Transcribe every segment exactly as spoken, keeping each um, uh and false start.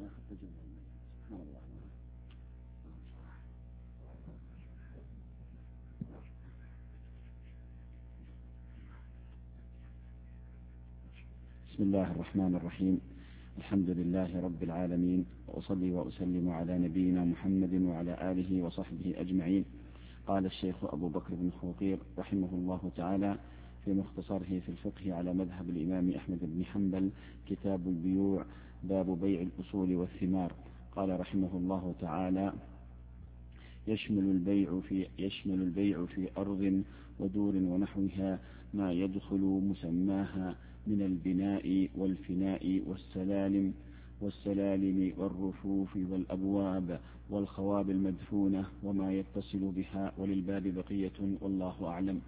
بسم الله الرحمن الرحيم. الحمد لله رب العالمين، وأصلي وأسلم على نبينا محمد وعلى آله وصحبه أجمعين. قال الشيخ أبو بكر بن خوقير رحمه الله تعالى في مختصره في الفقه على مذهب الإمام أحمد بن حنبل: كتاب البيوع، باب بيع الأصول والثمار. قال رحمه الله تعالى: يشمل البيع في, يشمل البيع في أرض ودور ونحوها ما يدخل مسماها من البناء والفناء والسلالم والسلالم والرفوف والأبواب والخواب المدفونة وما يتصل بها، وللباب بقية، والله أعلم.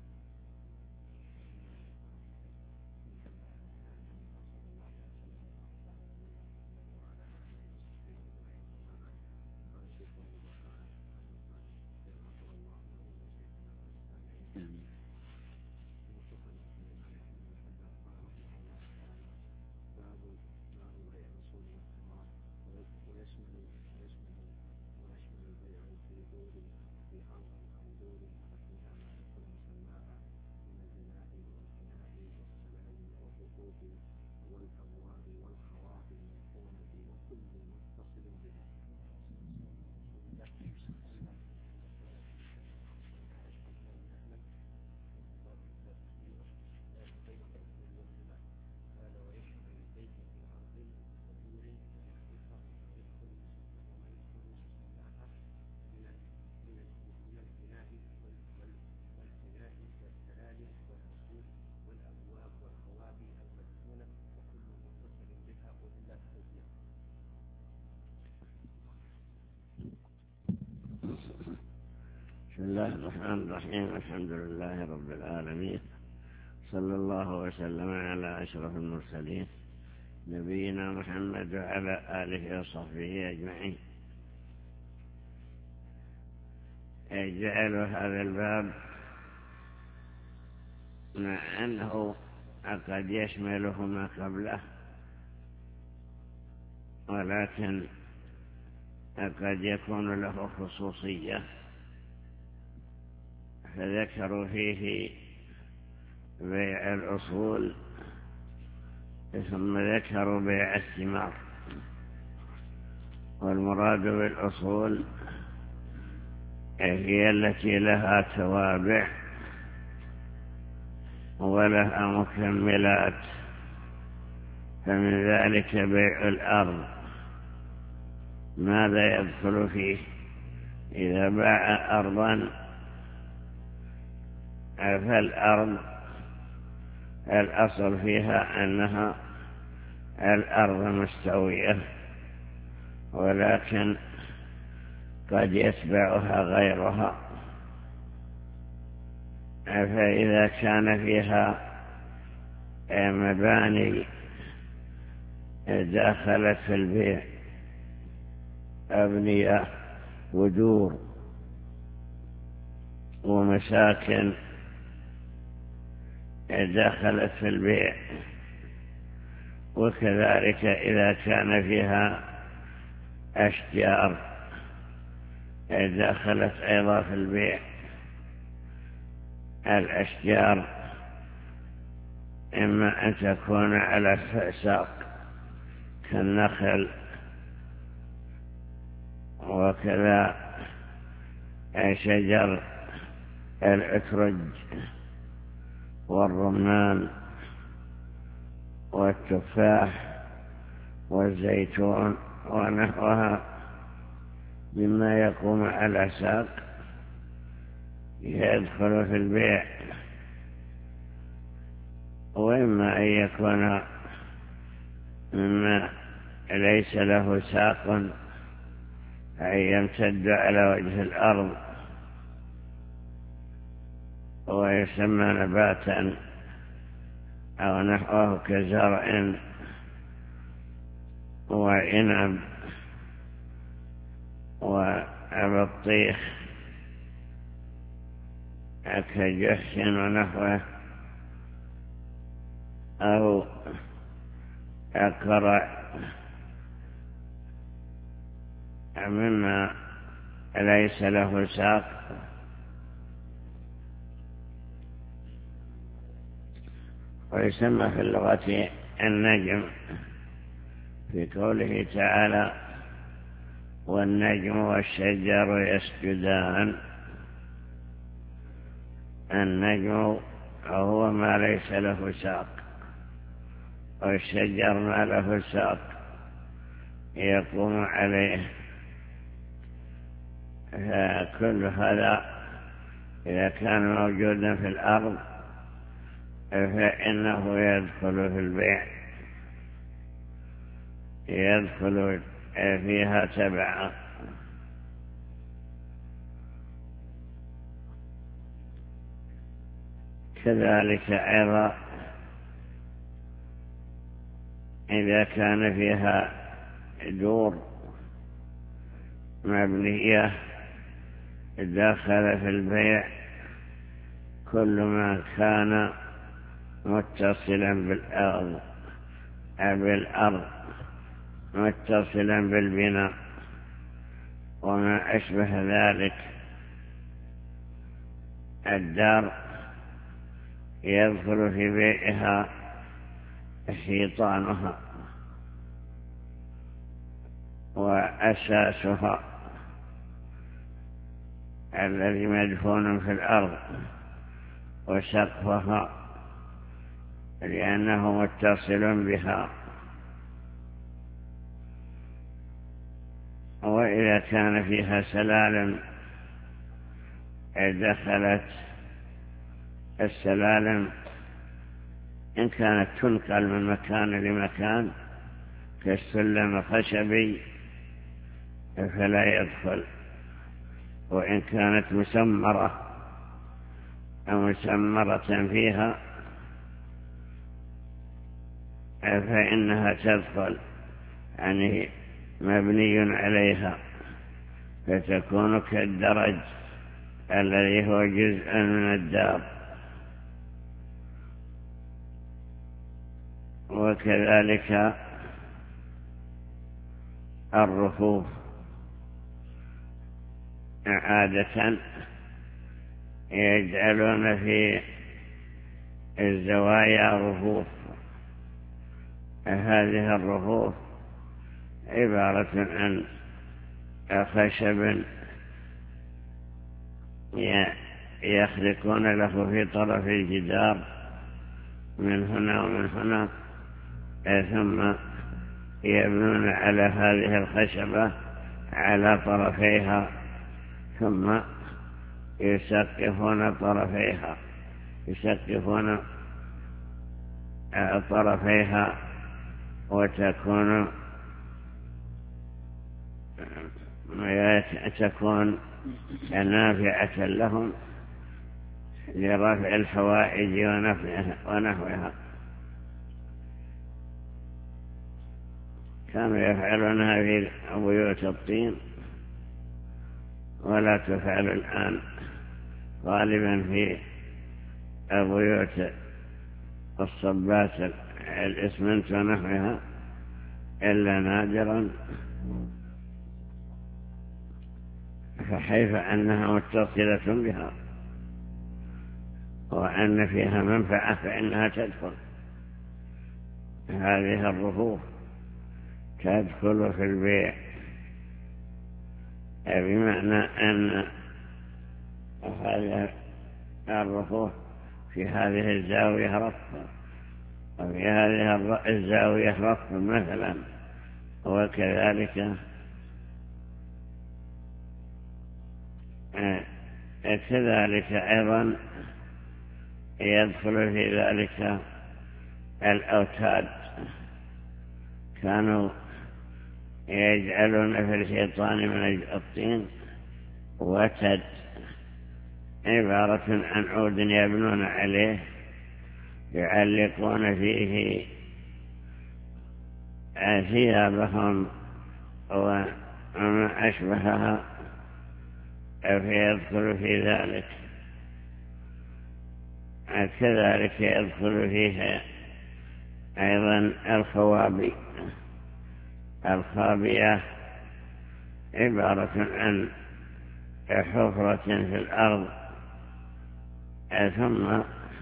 بسم الله الرحمن الرحيم. الحمد لله رب العالمين، صلى الله وسلم على أشرف المرسلين نبينا محمد وعلى آله وصحبه أجمعين. جعل هذا الباب مع أنه قد يشمله ما قبله، ولكن قد يكون له خصوصية، فذكروا فيه بيع الأصول ثم ذكروا بيع الثمار. والمراد بالأصول هي التي لها توابع ولها مكملات، فمن ذلك بيع الأرض. ماذا يدخل فيه؟ إذا باع أرضا فالأرض الأصل فيها أنها الأرض مستوية، ولكن قد يتبعها غيرها، فإذا كان فيها مباني داخلت في البيع، أبنية ودور ومساكن دخلت في البيع، وكذلك إذا كان فيها أشجار دخلت أيضا في البيع. الأشجار إما أن تكون على ساق كالنخل، وكذا شجر الأترج والرمان والتفاح والزيتون ونحوها مما يقوم على ساق يدخل في البيع. وإما أن يكون مما ليس له ساق، أي يمتد على وجه الأرض ويسمى نباتا أو نحوه كزرع وعنب وبطيخ كجحش ونحوه، أو قرع مما ليس له ساق. ويسمى في اللغة النجم في قوله تعالى والنجم والشجر يسجدان. النجم هو ما ليس له ساق، والشجر ما له ساق يقوم عليه. فكل هذا إذا كان موجودا في الأرض فإنه يدخل في البيع، يدخل فيها تبعا. كذلك أيضا إذا كان فيها دور مبنية داخل في البيع، كل ما كان متصلا بالأرض بالأرض متصلا بالبناء وما أشبه ذلك، الدار يدخل في بيئها حيطانها وأساسها الذي مدفون في الأرض، وسقفها لأنه متصل بها. وإذا كان فيها سلالم دخلت السلالم إن كانت تنقل من مكان لمكان كالسلم خشبي فلا يدخل، وإن كانت مسمرة أو مسمرة فيها فإنها تدخل، يعني مبني عليها، فتكون كالدرج الذي هو جزء من الدار. وكذلك الرفوف عادة يجعلون في الزوايا رفوف. هذه الرفوف عبارة عن خشب يخلقون له في طرف الجدار من هنا ومن هنا، ثم يبنون على هذه الخشبة على طرفيها، ثم يسقفون طرفيها يسقفون طرفيها وتكون تكون نافعة لهم لرفع الحوائج ونحوها. كانوا يفعلونها في بيوت الطين ولا تفعل الآن غالبا في بيوت الصبات الإسمنت ونحوها إلا نادرا، فحيث أنها متصلة بها وأن فيها منفعة فإنها تدخل. هذه الرفوف تدخل في البيع، بمعنى أن هذه الرفوف في هذه الزاوية رفع وفي هذه الزاوية رفع مثلا، وكذلك كذلك أيضا يدخل في ذلك الأوتاد. كانوا يجعلون في الحيطان من الطين وتد، عبارة عن عود يبنون عليه يعلقون فيه ثيابهم وما أشبهها، فيدخل في ذلك. كذلك يدخل فيها أيضا الخوابي. الخابية عبارة عن حفرة في الأرض ثم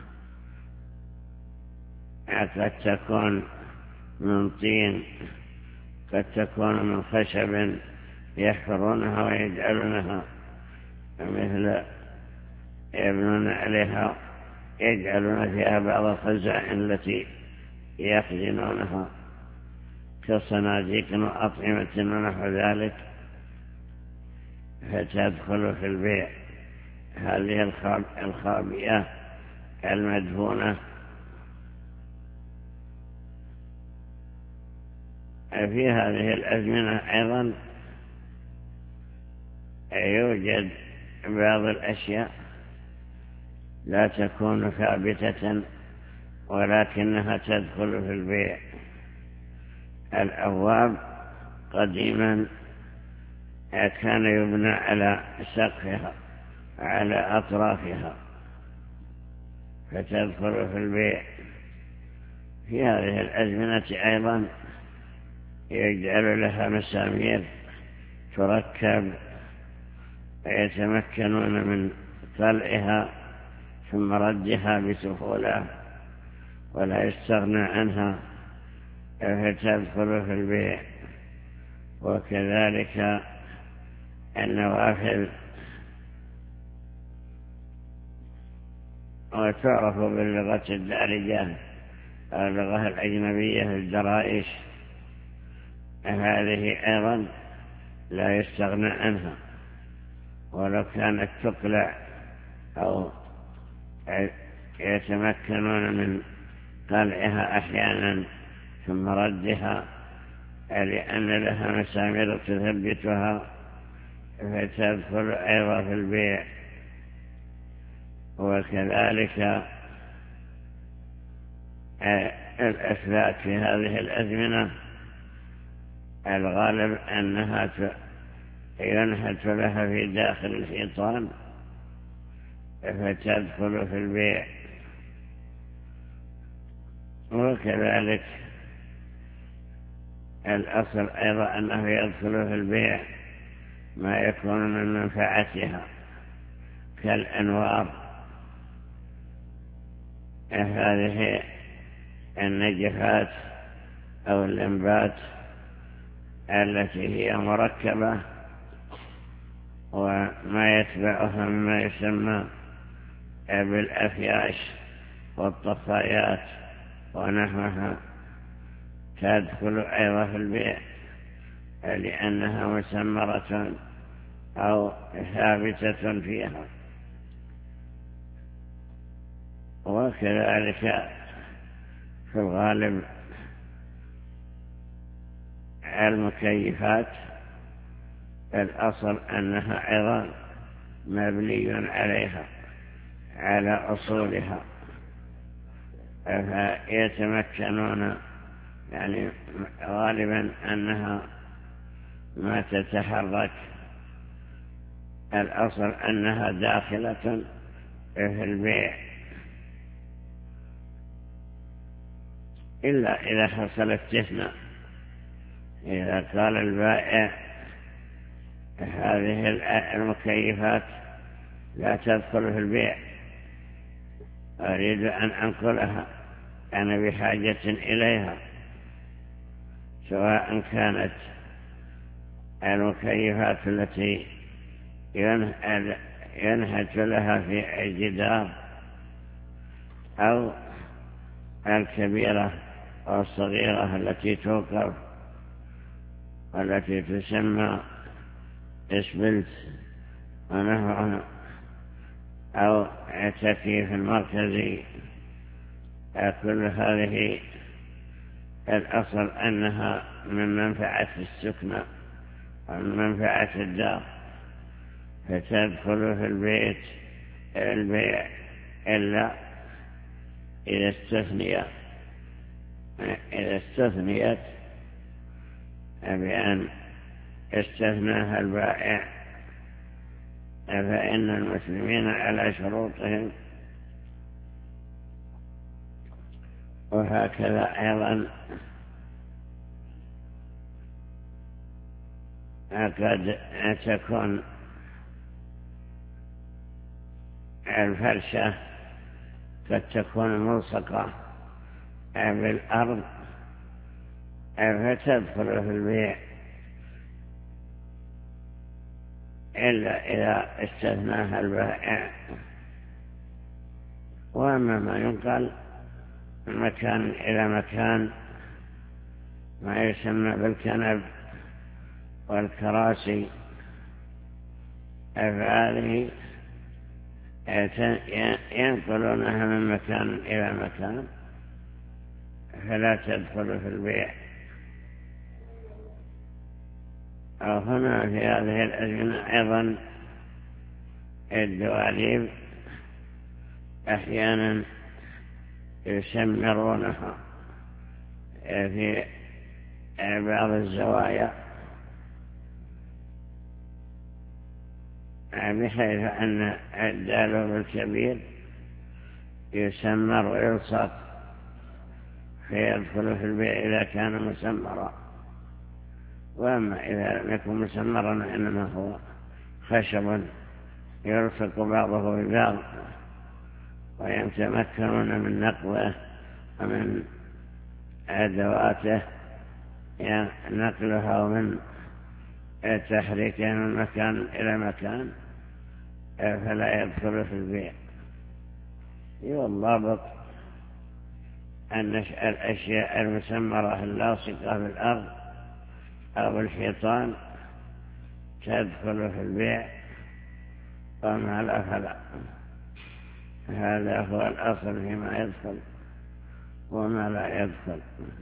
قد تكون من طين، قد تكون من خشب يحفرونها ويجعلونها مثل يبنون عليها، يجعلون فيها بعض الخزائن التي يخزنونها كصناديق وأطعمة ونحو ذلك، فتدخل في البيع. هذه الخابئة المدفونة في هذه الأزمنة أيضا يوجد بعض الأشياء لا تكون ثابتة ولكنها تدخل في البيع. الأبواب قديما كان يبنى على سقفها على أطرافها فتدخل في البيع. في هذه الأزمنة أيضا يجعل لها مسامير تركب ويتمكنون من طلعها ثم ردها بسهولة ولا يستغنى عنها فتدخل في البيع. وكذلك النوافذ، وتعرف باللغة الدارجة اللغة الأجنبية الدرائش، هذه أيضا لا يستغنى عنها ولو كانت تقلع أو يتمكنون من قلعها أحيانا ثم ردها لأن لها مسامير تثبتها فتدخل أيضا في البيع. وكذلك الأسلاك في هذه الأزمنة الغالب أنها ينحت لها في داخل الحيطان فتدخل في البيع. وكذلك الأصل أيضا أنه يدخل في البيع ما يكون من منفعتها كالأنوار، هذه النجفات أو اللمبات التي هي مركبة وما يتبعها مما يسمى بالأفياش والطفايات ونحوها تدخل أيضا في البيع لأنها مسمرة أو ثابتة فيها. وكذلك في الغالب المكيفات الأصل أنها أيضا مبني عليها على أصولها فيتمكنون، يعني غالبا أنها ما تتحرك، الأصل أنها داخلة في البيع إلا إذا حصل استثناء، إذا قال البائع هذه المكيفات لا تدخل في البيع، أريد أن أنقلها، أنا بحاجة إليها، سواء كانت المكيفات التي ينهج لها في الجدار أو الكبيرة أو الصغيرة التي توقف والتي تسمى اسبلت ونحوها أو التكييف المركزي، كل هذه الأصل أنها من منفعة السكنة ومن منفعة الدار فتدخل في البيت البيع إلا إذا استثنيت إذا استثنيت بأن استثناها البائع فإن المسلمين على شروطهم. وهكذا أيضا قد تكون الفرشة قد تكون ملصقة بالأرض فتدخل في البيع إلا إذا استثناها البائع. وأما ما ينقل من مكان إلى مكان ما يسمى بالكنب والكراسي فهذه ينقلونها من مكان إلى مكان فلا تدخل في البيع. أو هنا في هذه الأزمنة أيضا الدواليب أحيانا يسمرونها في بعض الزوايا بحيث أن الدالوب الكبير يسمر ويلصق فيدخل في البيع إذا كان مسمرا. وأما إذا لم يكن مسمرا إنما هو خشب يلصق بعضه ببعض ويتمكنون من نقله ومن أدواته نقلها ومن تحريكها من مكان إلى مكان فلا يدخل في البيع. والضابط أن الأشياء المسمرة اللاصقة بالأرض أو الحيطان تدخل في البيع وما لا فلا. هذا هو الأصل فيما يدخل وما لا يدخل،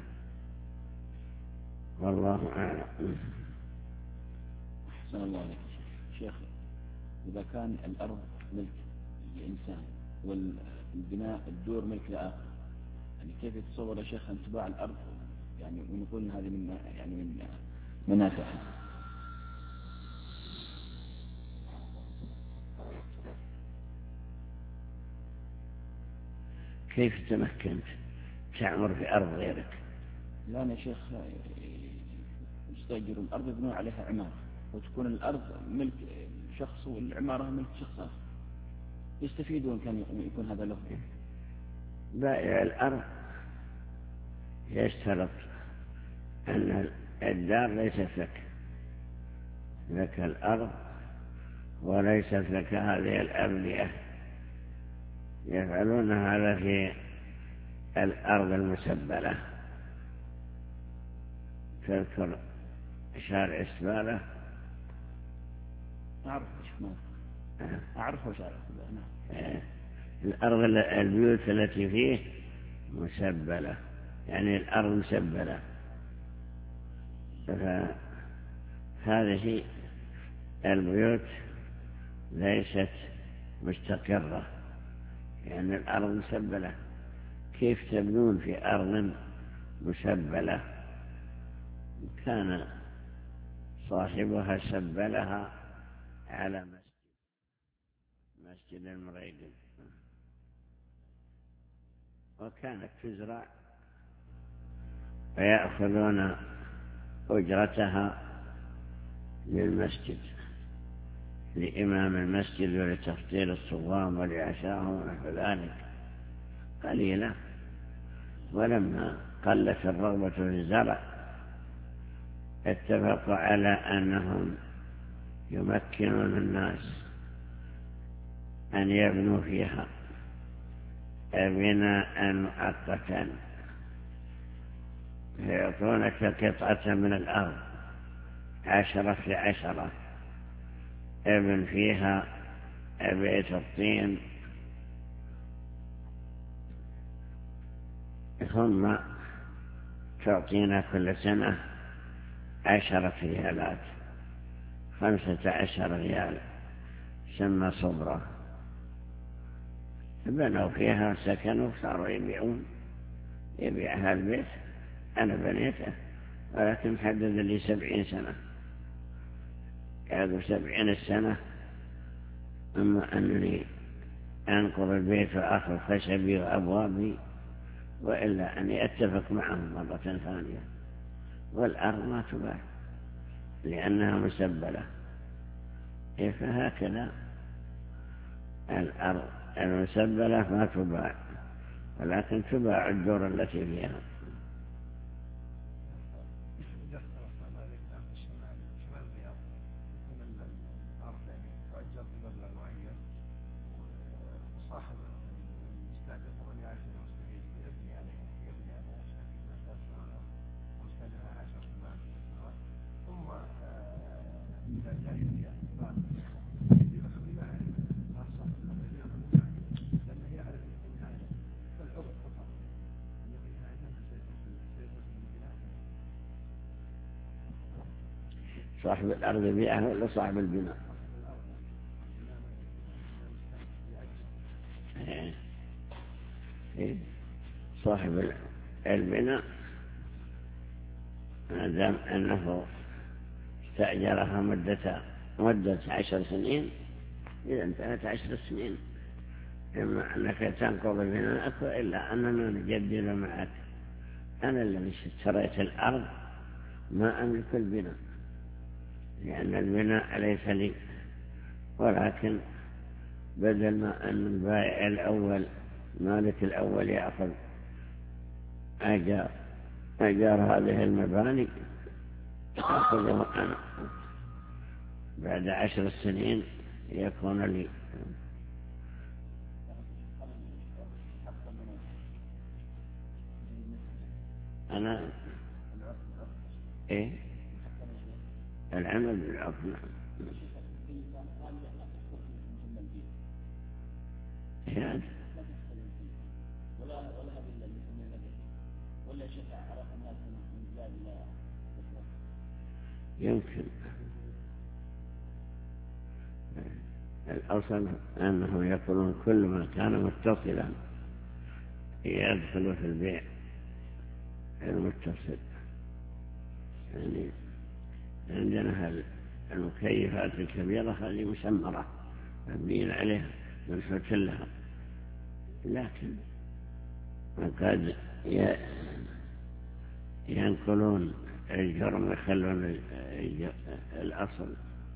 والله أعلم. أحسن الله عليك شيخ. إذا كان الأرض ملك لإنسان والبناء الدور ملك لآخر، يعني كيف يتصور يا شيخ أن تباع الأرض يعني ونقول هذه من يعني من منافعها؟ كيف تمكنت تعمر في أرض غيرك؟ لا يا شيخ، يستأجرون الأرض يبنون عليها عمارة وتكون الأرض ملك شخص والعمارة ملك شخص آخر، يستفيدون كان يكون هذا له. بائع الأرض يشترط أن الدار ليست لك، لك الأرض وليست لك هذه الأبنية. يفعلون هذا في الأرض المسبلة. تذكر شارع إسبالة؟ أعرف إيش ما أعرفه شارع إسبالة. الأرض البيوت التي فيه مسبلة، يعني الأرض مسبلة. فهذه البيوت ليست مستقرة، يعني الأرض مسبلة. كيف تبنون في أرض مسبلة؟ كان صاحبها سبلها على مسجد مسجد المريدين، وكانت تزرع ويأخذون أجرتها للمسجد، لإمام المسجد ولتفطير الصوام ولعشاهم ونحو ذلك قليلة. ولما قلت الرغبة في الزرع اتفقوا على أنهم يمكنون الناس أن يبنوا فيها بناء مؤقتا، فيعطونك قطعة من الأرض عشرة في عشرة، ابن فيها بيت الطين، ثم تعطينا كل سنة عشرة ريالات، خمسة عشر ريال، سمى صبرة. بنوا فيها سكنوا، صاروا يبيعون. يبيع هالبيت أنا بنيته ولكن حدد لي سبعين سنة، قعدوا سبعين السنة. أما أنني أنقر البيت وآخر خشبي وأبوابي، وإلا أني أتفق معهم مرة ثانية. والأرض ما تباع، لأنها مسبلة. فهكذا الأرض المسبلة ما تباع، ولكن تباع الدور التي فيها. صاحب الأرض بيعها ولا صاحب البناء؟ صاحب البناء ما دام أنه استأجرها مدة مدة عشر سنين، إذا انتهت عشر سنين إما أنك تنقض بناءك وإلا أننا نجدد معك. أنا الذي اشتريت الأرض ما أملك البناء، لأن البناء ليس لي، ولكن بدل ما أن البائع الأول مالك الأول يأخذ أجار أجار هذه المباني، أخذه أنا بعد عشر سنين يكون لي. أنا إيه العمل بالعرف. نعم يمكن. الأصل أنه يقولون كل ما كان متصلا يدخل في البيع المتصل. يعني عندنا المكيفات الكبيرة هذه مسمرة مبنين عليها منفت لها، لكن قد ينقلون الجرم ويخلون الأصل.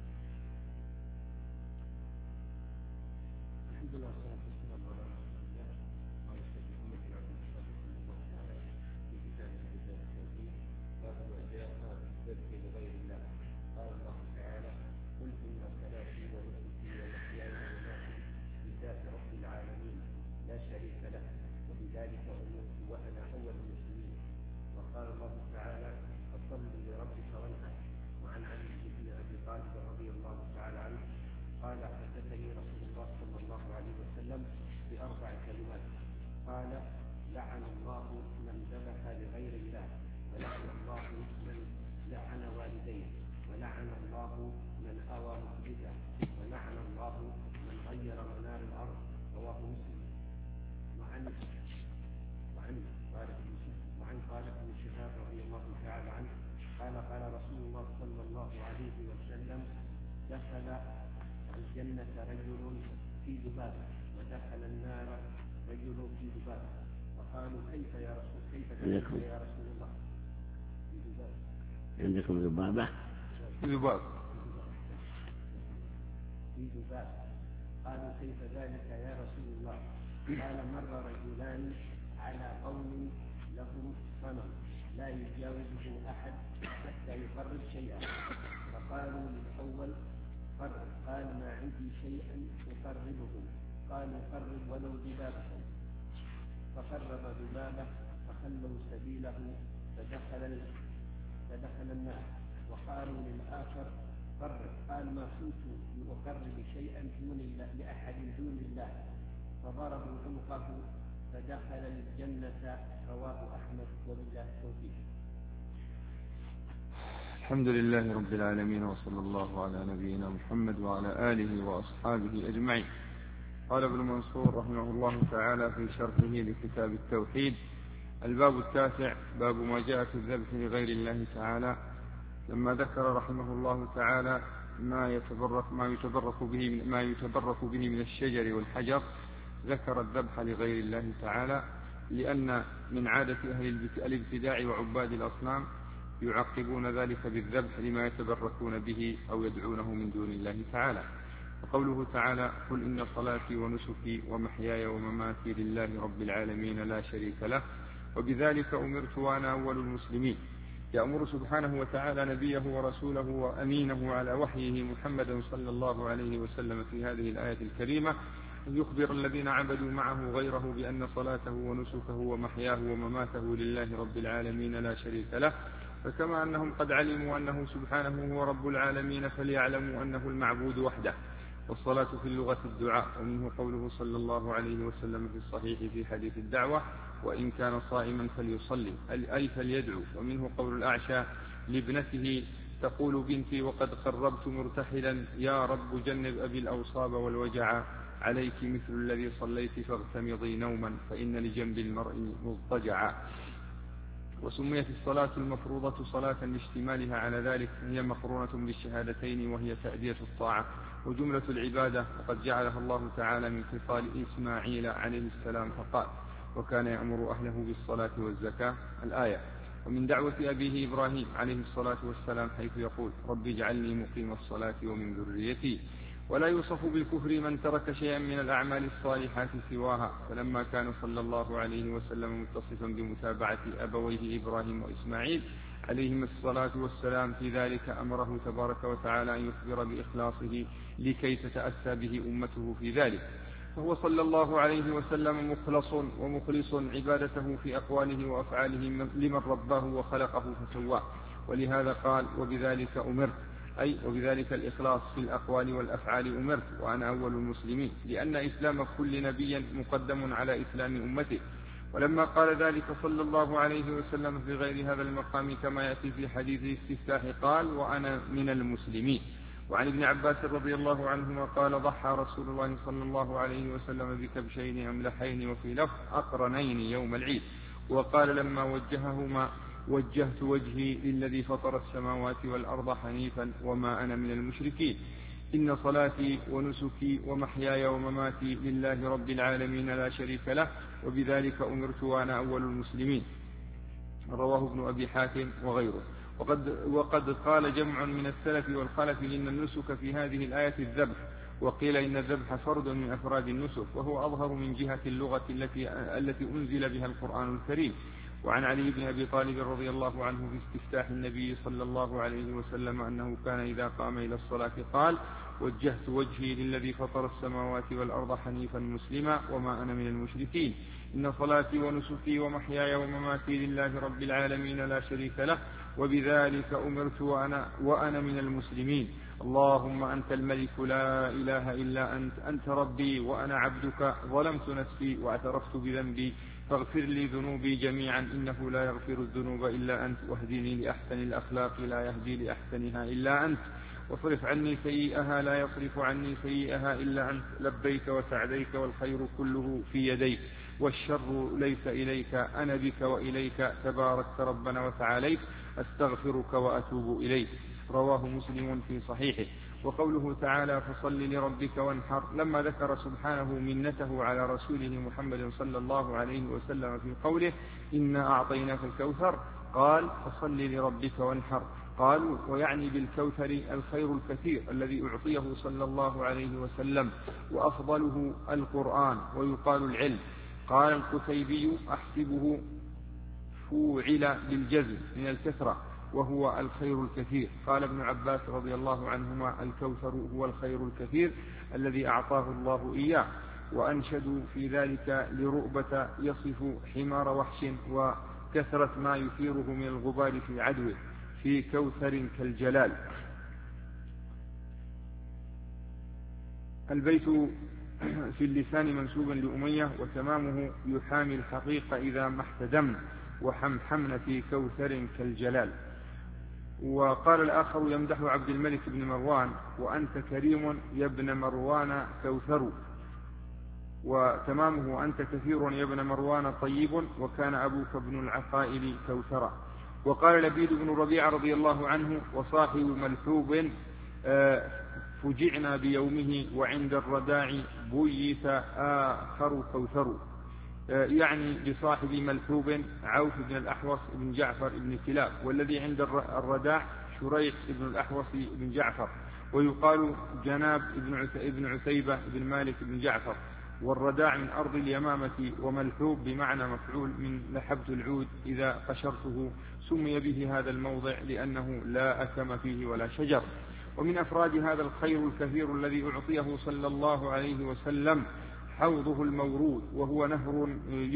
دخل الجنة رجل في ذبابة ودخل النار رجل في ذبابة، فقالوا كيف يا رسول كيف ذلك يا رسول الله؟ في ذبابة. عندكم ذبابة؟ في ذبابة في ذبابة. قالوا كيف ذلك يا رسول الله؟ قال مر رجلان على قوم لهم صنم لا يجاوزه أحد حتى يقرب شيئا، فقالوا للأول قرب، قال ما عندي شيئا أقربه، قالوا قرب ولو ذبابة، فقرب ذبابة فخلوا سبيله فدخل فدخل النار. وقالوا للآخر قرب، قال ما كنت لأقرب شيئا دوني لأحد دون الله، فضربوا عنقه فدخل الجنة. رواه أحمد وبالله التوفيق. الحمد لله رب العالمين، وصلى الله على نبينا محمد وعلى آله وأصحابه أجمعين. قال ابن منصور رحمه الله تعالى في شرحه لكتاب التوحيد: الباب التاسع، باب ما جاء في الذبح لغير الله تعالى. لما ذكر رحمه الله تعالى ما يتبرك ما يتبرك به ما يتبرك به من الشجر والحجر، ذكر الذبح لغير الله تعالى، لأن من عادة أهل الابتداع وعباد الأصنام يعقبون ذلك بالذبح لما يتبركون به أو يدعونه من دون الله تعالى. وقوله تعالى قل إن صلاتي ونسكي ومحياي ومماتي لله رب العالمين لا شريك له وبذلك أمرت وأنا أول المسلمين. يأمر سبحانه وتعالى نبيه ورسوله وأمينه على وحيه محمدا صلى الله عليه وسلم في هذه الآية الكريمة أن يخبر الذين عبدوا معه غيره بأن صلاته ونسكه ومحياه ومماته لله رب العالمين لا شريك له. فكما أنهم قد علموا أنه سبحانه هو رب العالمين فليعلموا أنه المعبود وحده. والصلاة في اللغة الدعاء، ومنه قوله صلى الله عليه وسلم في الصحيح في حديث الدعوة وإن كان صائما فليصلي أي فليدعو. ومنه قول الأعشى لابنته تقول بنتي وقد قربت مرتحلا يا رب جنب أبي الأوصاب والوجع عليك مثل الذي صليت فاغتمضي نوما فإن لجنب المرء مضطجعا. وسميت الصلاة المفروضة صلاة لاشتمالها على ذلك، هي مقرونة بالشهادتين وهي تأدية الطاعة وجملة العبادة، وقد جعلها الله تعالى من خصال إسماعيل عليه السلام فقال وكان يأمر أهله بالصلاة والزكاة الآية. ومن دعوة أبيه إبراهيم عليه الصلاة والسلام حيث يقول رب اجعلني مقيم الصلاة ومن ذريتي. ولا يوصف بالكفر من ترك شيئا من الأعمال الصالحات سواها، فلما كان صلى الله عليه وسلم متصفا بمتابعة أبويه إبراهيم وإسماعيل عليهم الصلاة والسلام في ذلك أمره تبارك وتعالى أن يخبر بإخلاصه لكي تتأسى به أمته في ذلك. فهو صلى الله عليه وسلم مخلص ومخلص عبادته في أقواله وأفعاله لمن رباه وخلقه فسواه. ولهذا قال وبذلك أمرت، أي وبذلك الإخلاص في الأقوال والأفعال أمرت وأنا أول المسلمين، لأن إسلام كل نبي مقدم على إسلام أمته. ولما قال ذلك صلى الله عليه وسلم في غير هذا المقام كما يأتي في حديث الاستفتاح قال وأنا من المسلمين. وعن ابن عباس رضي الله عنهما قال ضحى رسول الله صلى الله عليه وسلم بكبشين أملحين وفي لفظ أقرنين يوم العيد. وقال لما وجههما وجهت وجهي للذي فطر السماوات والأرض حنيفا وما أنا من المشركين. إن صلاتي ونسكي ومحياي ومماتي لله رب العالمين لا شريك له وبذلك أمرت وأنا أول المسلمين. رواه ابن أبي حاتم وغيره. وقد, وقد قال جمع من السلف والخلف إن النسك في هذه الآية الذبح، وقيل إن الذبح فرد من أفراد النسك وهو أظهر من جهة اللغة التي, التي أنزل بها القرآن الكريم. وعن علي بن أبي طالب رضي الله عنه في استفتاح النبي صلى الله عليه وسلم أنه كان إذا قام إلى الصلاة قال وجهت وجهي للذي فطر السماوات والأرض حنيفا مسلما وما أنا من المشركين. إن صلاتي ونسكي ومحياي ومماتي لله رب العالمين لا شريك له وبذلك أمرت وأنا, وأنا من المسلمين. اللهم أنت الملك لا إله إلا أنت، أنت ربي وأنا عبدك، ظلمت نفسي واعترفت بذنبي فاغفر لي ذنوبي جميعا إنه لا يغفر الذنوب إلا أنت، واهدني لأحسن الأخلاق لا يهدي لأحسنها إلا أنت، واصرف عني سيئها لا يصرف عني سيئها إلا أنت، لبيك وسعديك والخير كله في يديك والشر ليس إليك، أنا بك وإليك تباركت ربنا وتعاليك، أستغفرك وأتوب إليك. رواه مسلم في صحيحه. وقوله تعالى فصل لربك وانحر لما ذكر سبحانه منته على رسوله محمد صلى الله عليه وسلم في قوله إنا أعطيناك الكوثر قال فصل لربك وانحر. قالوا ويعني بالكوثر الخير الكثير الذي أعطيه صلى الله عليه وسلم وأفضله القرآن ويقال العلم. قال القتيبي أحسبه فوعل بالجزم من الكثرة وهو الخير الكثير. قال ابن عباس رضي الله عنهما الكوثر هو الخير الكثير الذي أعطاه الله إياه. وأنشدوا في ذلك لرؤبة يصف حمار وحش وكثرة ما يثيره من الغبار في عدوه في كوثر كالجلال. البيت في اللسان منسوبا لأمية وتمامه يحامي الحقيقة إذا ما احتدمنا وحمحمن في كوثر كالجلال. وقال الآخر يمدح عبد الملك بن مروان وأنت كريم يا ابن مروان كوثر، وتمامه أنت كثير يا ابن مروان طيب وكان أبوك ابن العقائل كوثرا. وقال لبيد بن ربيع رضي الله عنه وصاحب ملحوب فجعنا بيومه وعند الرداع بيت آخر كوثر. يعني بصاحب ملحوب عوف بن الأحوص بن جعفر بن كلاب، والذي عند الرداع شريح بن الأحوص بن جعفر، ويقال جناب بن عتيبة بن مالك بن جعفر. والرداع من أرض اليمامة، وملحوب بمعنى مفعول من لحبت العود إذا قشرته، سمي به هذا الموضع لأنه لا أكم فيه ولا شجر. ومن أفراد هذا الخير الكثير الذي أعطيه صلى الله عليه وسلم حوضه المورود، وهو نهر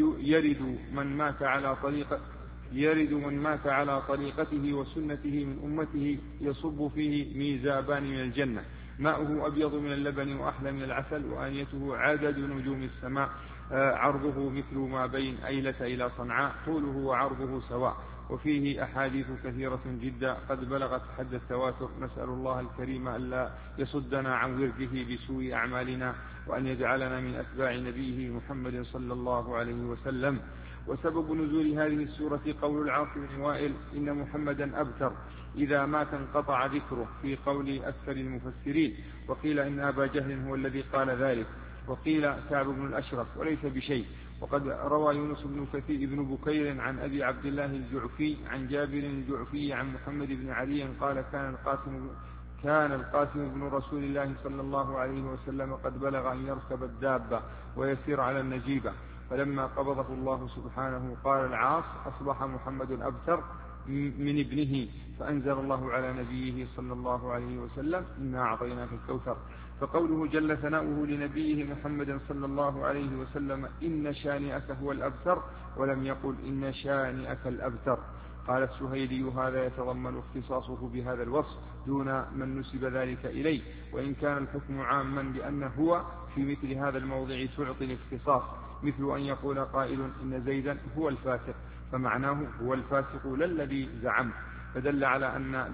يرد من مات على طريقة يرد من مات على طريقته وسنته من أمته، يصب فيه ميزابان من الجنة، ماؤه أبيض من اللبن وأحلى من العسل، وآنيته عدد نجوم السماء، عرضه مثل ما بين أيلة إلى صنعاء، طوله وعرضه سواء. وفيه أحاديث كثيرة جدا قد بلغت حد التواتر. نسأل الله الكريم ألا يصدنا عن ورده بسوء أعمالنا، وأن يجعلنا من أتباع نبيه محمد صلى الله عليه وسلم. وسبب نزول هذه السورة قول العاص بن وائل إن محمدا أبتر إذا مات انقطع ذكره، في قول أكثر المفسرين. وقيل إن أبا جهل هو الذي قال ذلك، وقيل كعب بن الأشرف وليس بشيء. وقد روى يونس بن كثير بن بكير عن أبي عبد الله الجعفي عن جابر الجعفي عن محمد بن علي قال كان القاسم كان القاسم بن رسول الله صلى الله عليه وسلم قد بلغ أن يركب الدابة ويسير على النجيبة، فلما قبضه الله سبحانه قال العاص أصبح محمد أبتر من ابنه، فأنزل الله على نبيه صلى الله عليه وسلم إنا أعطيناك الكوثر. فقوله جل ثناؤه لنبيه محمد صلى الله عليه وسلم إن شانئك هو الأبتر، ولم يقل إن شانئك الأبتر. قال السهيلي هذا يتضمن اختصاصه بهذا الوصف دون من نسب ذلك إليه، وإن كان الحكم عاما لأنه هو في مثل هذا الموضع تعطي الاختصاص، مثل أن يقول قائل إن زيدا هو الفاسق، فمعناه هو الفاسق لا الذي زعمت، فدل على أن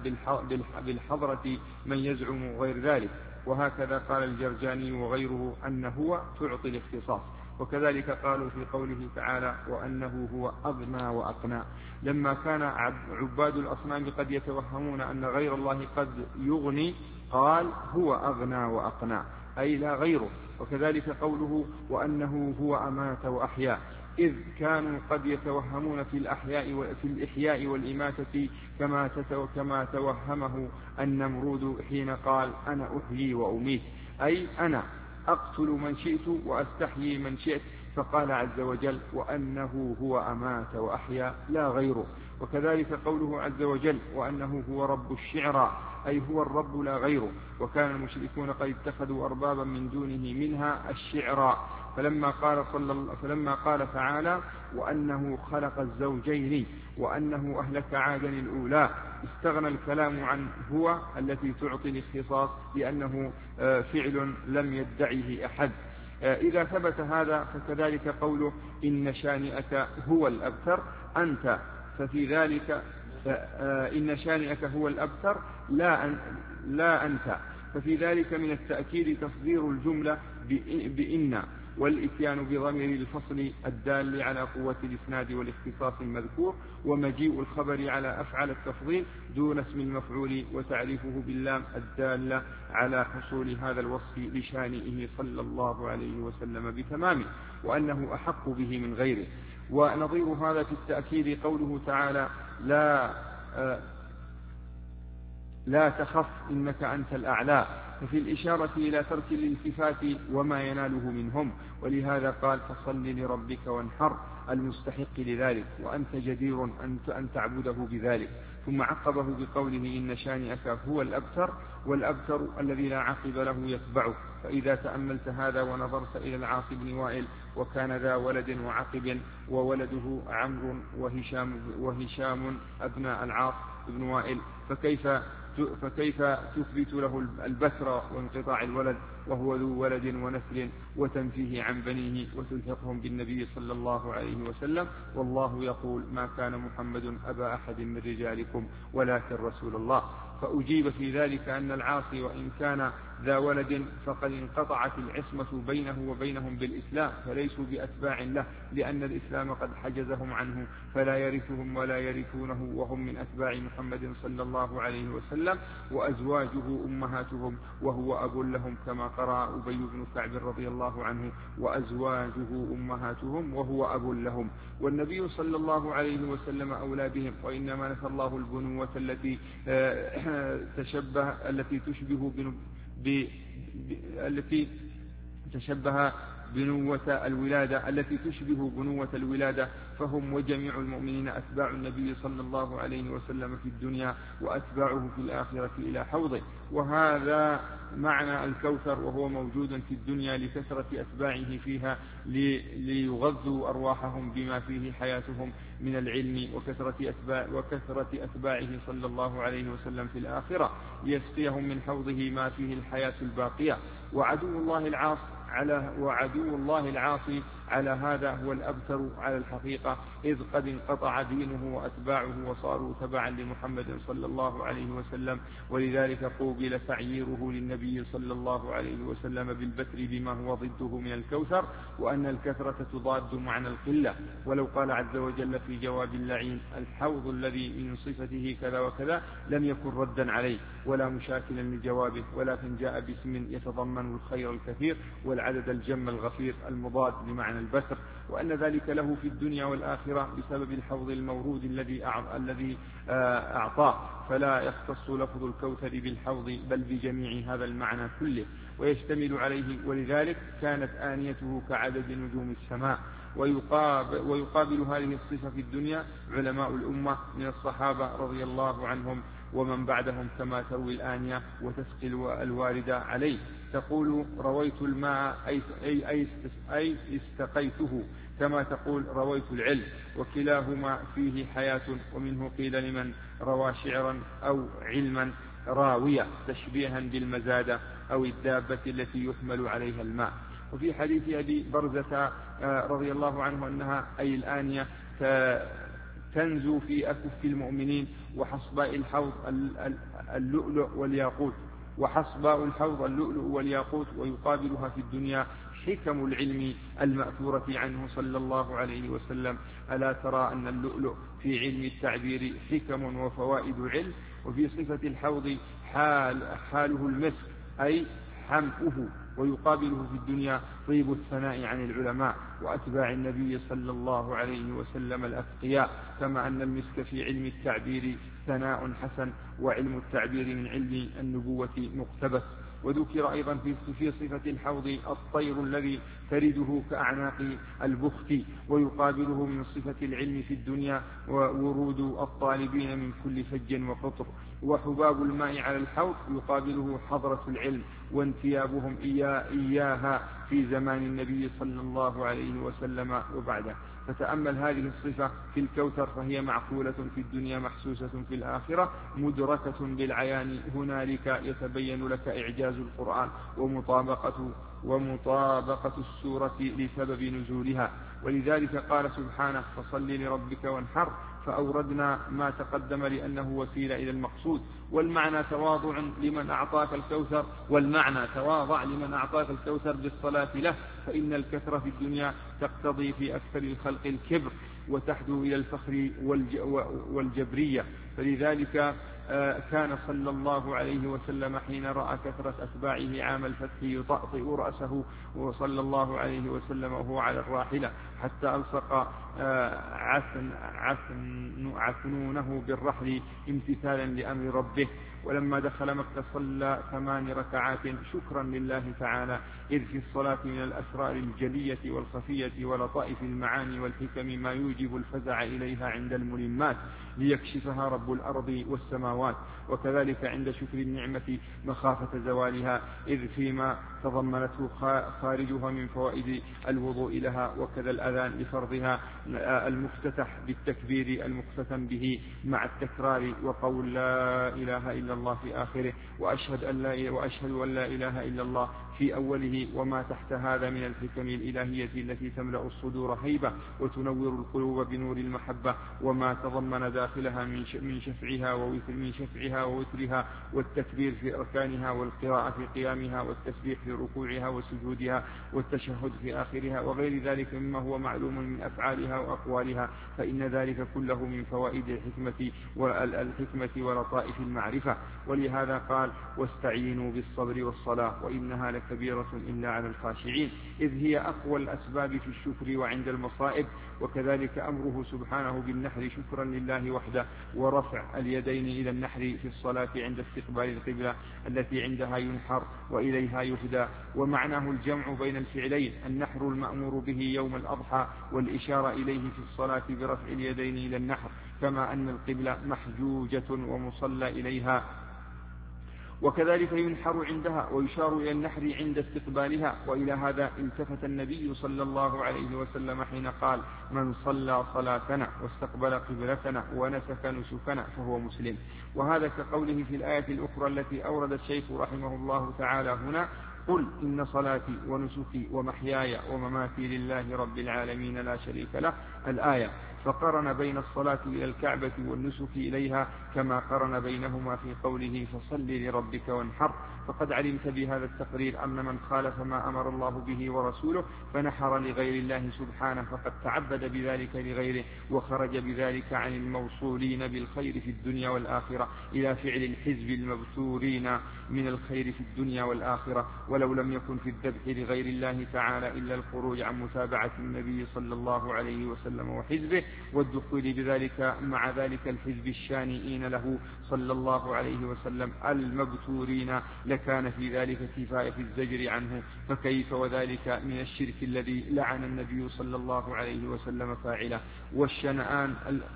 بالحضرة من يزعم غير ذلك. وهكذا قال الجرجاني وغيره أن هو تعطي الاختصاص. وكذلك قالوا في قوله تعالى وأنه هو أغنى وأقنى، لما كان عباد الأصنام قد يتوهمون أن غير الله قد يغني قال هو أغنى وأقنى أي لا غيره. وكذلك قوله وأنه هو أمات وأحيا، إذ كانوا قد يتوهمون في الأحياء في الإحياء والإماتة كما كما توهمه النمرود حين قال أنا أحيي وأميت، أي أنا أقتل من شئت وأستحيي من شئت، فقال عز وجل وأنه هو أمات وأحيا لا غيره. وكذلك قوله عز وجل وأنه هو رب الشعرى، أي هو الرب لا غيره. وكان المشركون قد اتخذوا أربابا من دونه منها الشعرى، فلما قال, صلى فلما قال تعالى وأنه خلق الزوجين وأنه أهلك عادا الأولى، استغنى الكلام عن هو التي تعطي الاختصاص لأنه فعل لم يدعه أحد. إذا ثبت هذا فكذلك قوله إن شانئك هو الأبتر أنت، ففي ذلك إن شانئك هو الأبتر لا, أن لا أنت، ففي ذلك من التأكيد تصدير الجملة بإن، والإتيان بضمير الفصل الدال على قوة الإسناد والاختصاص المذكور، ومجيء الخبر على أفعل التفضيل دون اسم المفعول، وتعريفه باللام الدالة على حصول هذا الوصف لشانئه صلى الله عليه وسلم بتمامه، وأنه أحق به من غيره. ونظير هذا في التأكيد قوله تعالى لا آه لا تخف إنك أنت الأعلى، ففي الإشارة إلى ترك الالتفات وما يناله منهم، ولهذا قال فصل لربك وانحر المستحق لذلك، وأنت جدير أن تعبده بذلك. ثم عقبه بقوله إن شانئك هو الأبتر، والأبتر الذي لا عقب له يتبعه. فإذا تأملت هذا ونظرت إلى العاص بن وائل وكان ذا ولد وعقب، وولده عمرو وهشام, وهشام أبناء العاص بن وائل، فكيف فكيف تثبت له البتر وانقطاع الولد وهو ذو ولد ونسل، وتنفيه عن بنيه وتلحقهم بالنبي صلى الله عليه وسلم، والله يقول ما كان محمد أبا أحد من رجالكم ولكن رسول الله. فأجيب في ذلك أن العاصي وإن كان ذا ولد فقد انقطعت العصمة بينه وبينهم بالإسلام، فليسوا بأتباع له، لأن الإسلام قد حجزهم عنه، فلا يرثهم ولا يرثونه، وهم من أتباع محمد صلى الله عليه وسلم، وأزواجه أمهاتهم وهو أب لهم، كما قرأ أبي بن كعب رضي الله عنه: وأزواجه أمهاتهم وهو أب لهم. والنبي صلى الله عليه وسلم أولى بهم، وإنما نفى الله البنوة التي تشبه التي تشبه ب... ب... التي تشبه بنوة الولادة التي تشبه بنوة الولادة، فهم وجميع المؤمنين أتباع النبي صلى الله عليه وسلم في الدنيا، وأتباعه في الآخرة إلى حوضه. وهذا معنى الكوثر، وهو موجود في الدنيا لكثرة أتباعه فيها، ليغذوا أرواحهم بما فيه حياتهم من العلم، وكثرة أتباع وكثرة أتباعه صلى الله عليه وسلم في الآخرة، ليسقيهم من حوضه ما فيه الحياة الباقية. وعدو الله العاصي على وعدو الله العاصي على هذا هو الأبتر على الحقيقة، إذ قد انقطع دينه وأتباعه وصاروا تبعا لمحمد صلى الله عليه وسلم، ولذلك قوبل تعييره للنبي صلى الله عليه وسلم بالبتر بما هو ضده من الكوثر، وأن الكثرة تضاد معنى القلة. ولو قال عز وجل في جواب اللعين: الحوض الذي من صفته كذا وكذا، لم يكن ردا عليه ولا مشاكلا لجوابه، ولكن جاء باسم يتضمن الخير الكثير والعدد الجم الغفير المضاد لمعنى البتر، وأن ذلك له في الدنيا والآخرة بسبب الحوض المورود الذي الذي أعطاه، فلا يختص لفظ الكوثر بالحوض بل بجميع هذا المعنى كله ويشتمل عليه. ولذلك كانت آنيته كعدد نجوم السماء. ويقابل, ويقابل هذه الصفة في الدنيا علماء الأمة من الصحابة رضي الله عنهم ومن بعدهم، كما تروي الآنية وتسقي الواردة عليه، تقول: رويت الماء أي, أي, أي, أي استقيته، كما تقول: رويت العلم، وكلاهما فيه حياة. ومنه قيل لمن روى شعرا أو علما: راوية، تشبيها بالمزادة أو الدابة التي يحمل عليها الماء. وفي حديث أبي برزة رضي الله عنه أنها أي الآنية تنزو في أكف المؤمنين، وحصباء الحوض اللؤلؤ والياقوت وحصباء الحوض اللؤلؤ والياقوت ويقابلها في الدنيا حكم العلم المأثورة عنه صلى الله عليه وسلم: ألا ترى أن اللؤلؤ في علم التعبير حكم وفوائد علم. وفي صفة الحوض حال حاله المسك أي حمؤه، ويقابله في الدنيا طيب الثناء عن العلماء وأتباع النبي صلى الله عليه وسلم الأتقياء، كما أن المسك في علم التعبير ثناء حسن، وعلم التعبير من علم النبوة مقتبس. وذكر أيضا في صفة الحوض الطير الذي ترده كأعناق البخت، ويقابله من صفة العلم في الدنيا وورود الطالبين من كل فج وقطر. وحباب الماء على الحوض يقابله حضرة العلم وانتيابهم إياها في زمان النبي صلى الله عليه وسلم وبعده. فتأمل هذه الصفة في الكوثر، فهي معقولة في الدنيا محسوسة في الآخرة مدركة بالعيان. هنالك يتبين لك إعجاز القرآن ومطابقة ومطابقة السورة لسبب نزولها. ولذلك قال سبحانه: فصل لربك وانحر، فأوردنا ما تقدم لأنه وسيلة إلى المقصود. والمعنى تواضع لمن أعطاك الكوثر والمعنى تواضع لمن أعطاك الكوثر بالصلاة له، فإن الكثرة في الدنيا تقتضي في أكثر الخلق الكبر وتحدو إلى الفخر والجبرية. فلذلك كان صلى الله عليه وسلم حين رأى كثرة أتباعه عام الفتح يطأطئ رأسه وصلى الله عليه وسلم وهو على الراحلة حتى ألصق عفن عفن عفنونه بالرحل امتثالا لأمر ربه. ولما دخل مكة صلى ثمان ركعات شكرا لله تعالى، إذ في الصلاة من الأسرار الجلية والخفية ولطائف المعاني والحكم ما يوجب الفزع إليها عند الملمات ليكشفها رب الأرض والسماوات، وكذلك عند شكر النعمة مخافة زوالها، إذ فيما تضمنته خارجها من فوائد الوضوء لها، وكذا الأذان لفرضها المفتتح بالتكبير المختتم به مع التكرار وقول لا إله إلا الله في آخره، وأشهد أن لا وأشهد أن لا إله إلا الله في أوله، وما تحت هذا من الحكم الإلهية التي تملأ الصدور هيبة وتنور القلوب بنور المحبة، وما تضمن ذلك داخلها من شفعها ووتر من شفعها ووترها، والتكبير في أركانها، والقراءة في قيامها، والتسبيح في ركوعها وسجودها، والتشهد في آخرها، وغير ذلك مما هو معلوم من أفعالها وأقوالها، فإن ذلك كله من فوائد الحكمة والحكمة ولطائف المعرفة. ولهذا قال: واستعينوا بالصبر والصلاة وإنها لكبيرة إلا على الخاشعين، إذ هي أقوى الأسباب في الشكر وعند المصائب. وكذلك أمره سبحانه بالنحر شكرا لله وحده، ورفع اليدين إلى النحر في الصلاة عند استقبال القبلة التي عندها ينحر وإليها يهدى. ومعناه الجمع بين الفعلين: النحر المأمور به يوم الأضحى، والإشارة إليه في الصلاة برفع اليدين إلى النحر، كما أن القبلة محجوجة ومصلى إليها. وكذلك ينحر عندها ويشار إلى النحر عند استقبالها. وإلى هذا التفت النبي صلى الله عليه وسلم حين قال: من صلى صلاتنا واستقبل قبلتنا ونسك نسكنا فهو مسلم. وهذا كقوله في الآية الأخرى التي أورد الشيخ رحمه الله تعالى هنا: قل إن صلاتي ونسكي ومحياي ومماتي لله رب العالمين لا شريك له، الآية. فقرن بين الصلاة إلى الكعبة والنسك إليها، كما قرن بينهما في قوله: فصل لربك وانحر. فقد علمت بهذا التقرير أن من خالف ما أمر الله به ورسوله فنحر لغير الله سبحانه فقد تعبد بذلك لغيره، وخرج بذلك عن الموصولين بالخير في الدنيا والآخرة إلى فعل الحزب المبتورين من الخير في الدنيا والآخرة. ولو لم يكن في الذبح لغير الله تعالى إلا الخروج عن متابعة النبي صلى الله عليه وسلم وحزبه، والدخول بذلك مع ذلك الحزب الشانئين له صلى الله عليه وسلم المبتورين، لكان في ذلك كفاية في الزجر عنه، فكيف وذلك من الشرك الذي لعن النبي صلى الله عليه وسلم فاعله. والشنآن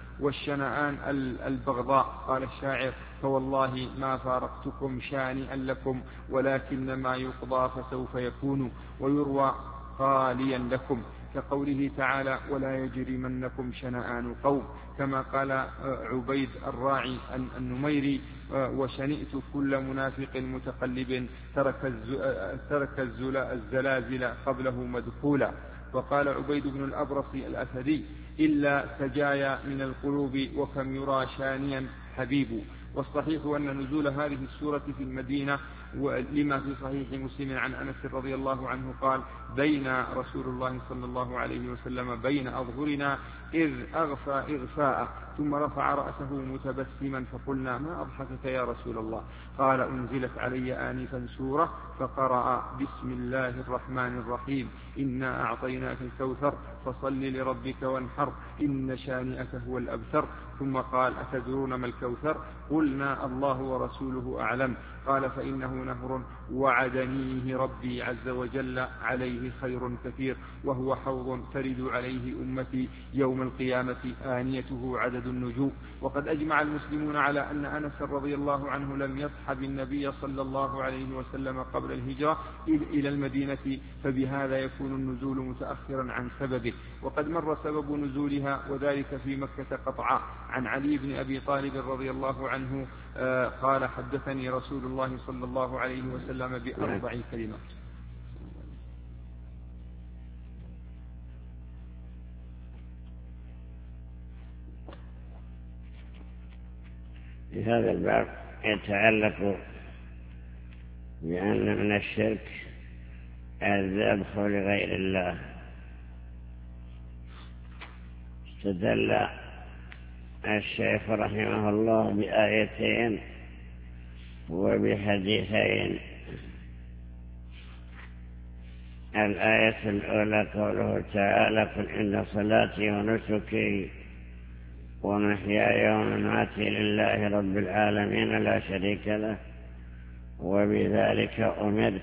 والشنآن البغضاء. قال الشاعر: فوالله ما فارقتكم شانئا لكم، ولكن ما يقضى فسوف يكون، ويروى خاليا لكم، كقوله تعالى: ولا يجرمنكم شنآن قوم، كما قال عبيد الراعي النميري: وشنئت كل منافق متقلب ترك, ترك الزلازل قبله مدخولا. وقال عبيد بن الأبرص الأسدي: إلا سجايا من القلوب وكم يرى شانيا حبيب. والصحيح أن نزول هذه السورة في المدينة، لما في صحيح مسلم عن أنس رضي الله عنه قال: بين رسول الله صلى الله عليه وسلم بين أظهرنا إذ أغفى إغفاء، ثم رفع رأسه متبسما فقلنا: ما أضحكك يا رسول الله؟ قال: أنزلت علي آنفا سورة فقرأ: بسم الله الرحمن الرحيم، إنا أعطيناك الكوثر فصل لربك وانحر، إن شانئك هو الأبتر. ثم قال: أتدرون ما الكوثر؟ قلنا: الله ورسوله أعلم. قال: فإنه نهر وعدنيه ربي عز وجل عليه خير كثير، وهو حوض ترد عليه أمتي يوم القيامة آنيته عدد النجوم. وقد أجمع المسلمون على أن أنس رضي الله عنه لم يصحب النبي صلى الله عليه وسلم قبل الهجرة إلى المدينة، فبهذا يكون النزول متأخرا عن سببه. وقد مر سبب نزولها وذلك في مكة قطعا. عن علي بن أبي طالب رضي الله عنه قال: حدثني رسول الله صلى الله عليه وسلم بأربع كلمات. في هذا الباب يتعلق بأن من الشرك الذبح لغير الله. استدل الشيخ رحمه الله بآيتين وبحديثين. الآية الأولى قوله تعالى: قل إن صلاتي ونسكي ومحياي ومماتي لله رب العالمين لا شريك له وبذلك أمرت.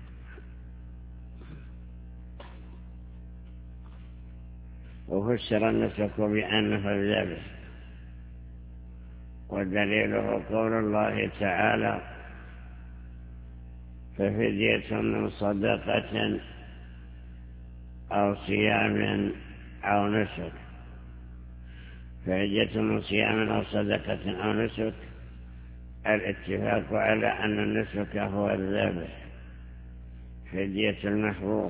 وفسر النسك بأنه الذبح، ودليله قول الله تعالى: ففدية من صدقة أو صيام أو نسك. ففدية من صيام أو صدقة أو نسك، الاتفاق على أن النسك هو الذبح، فدية المحظور.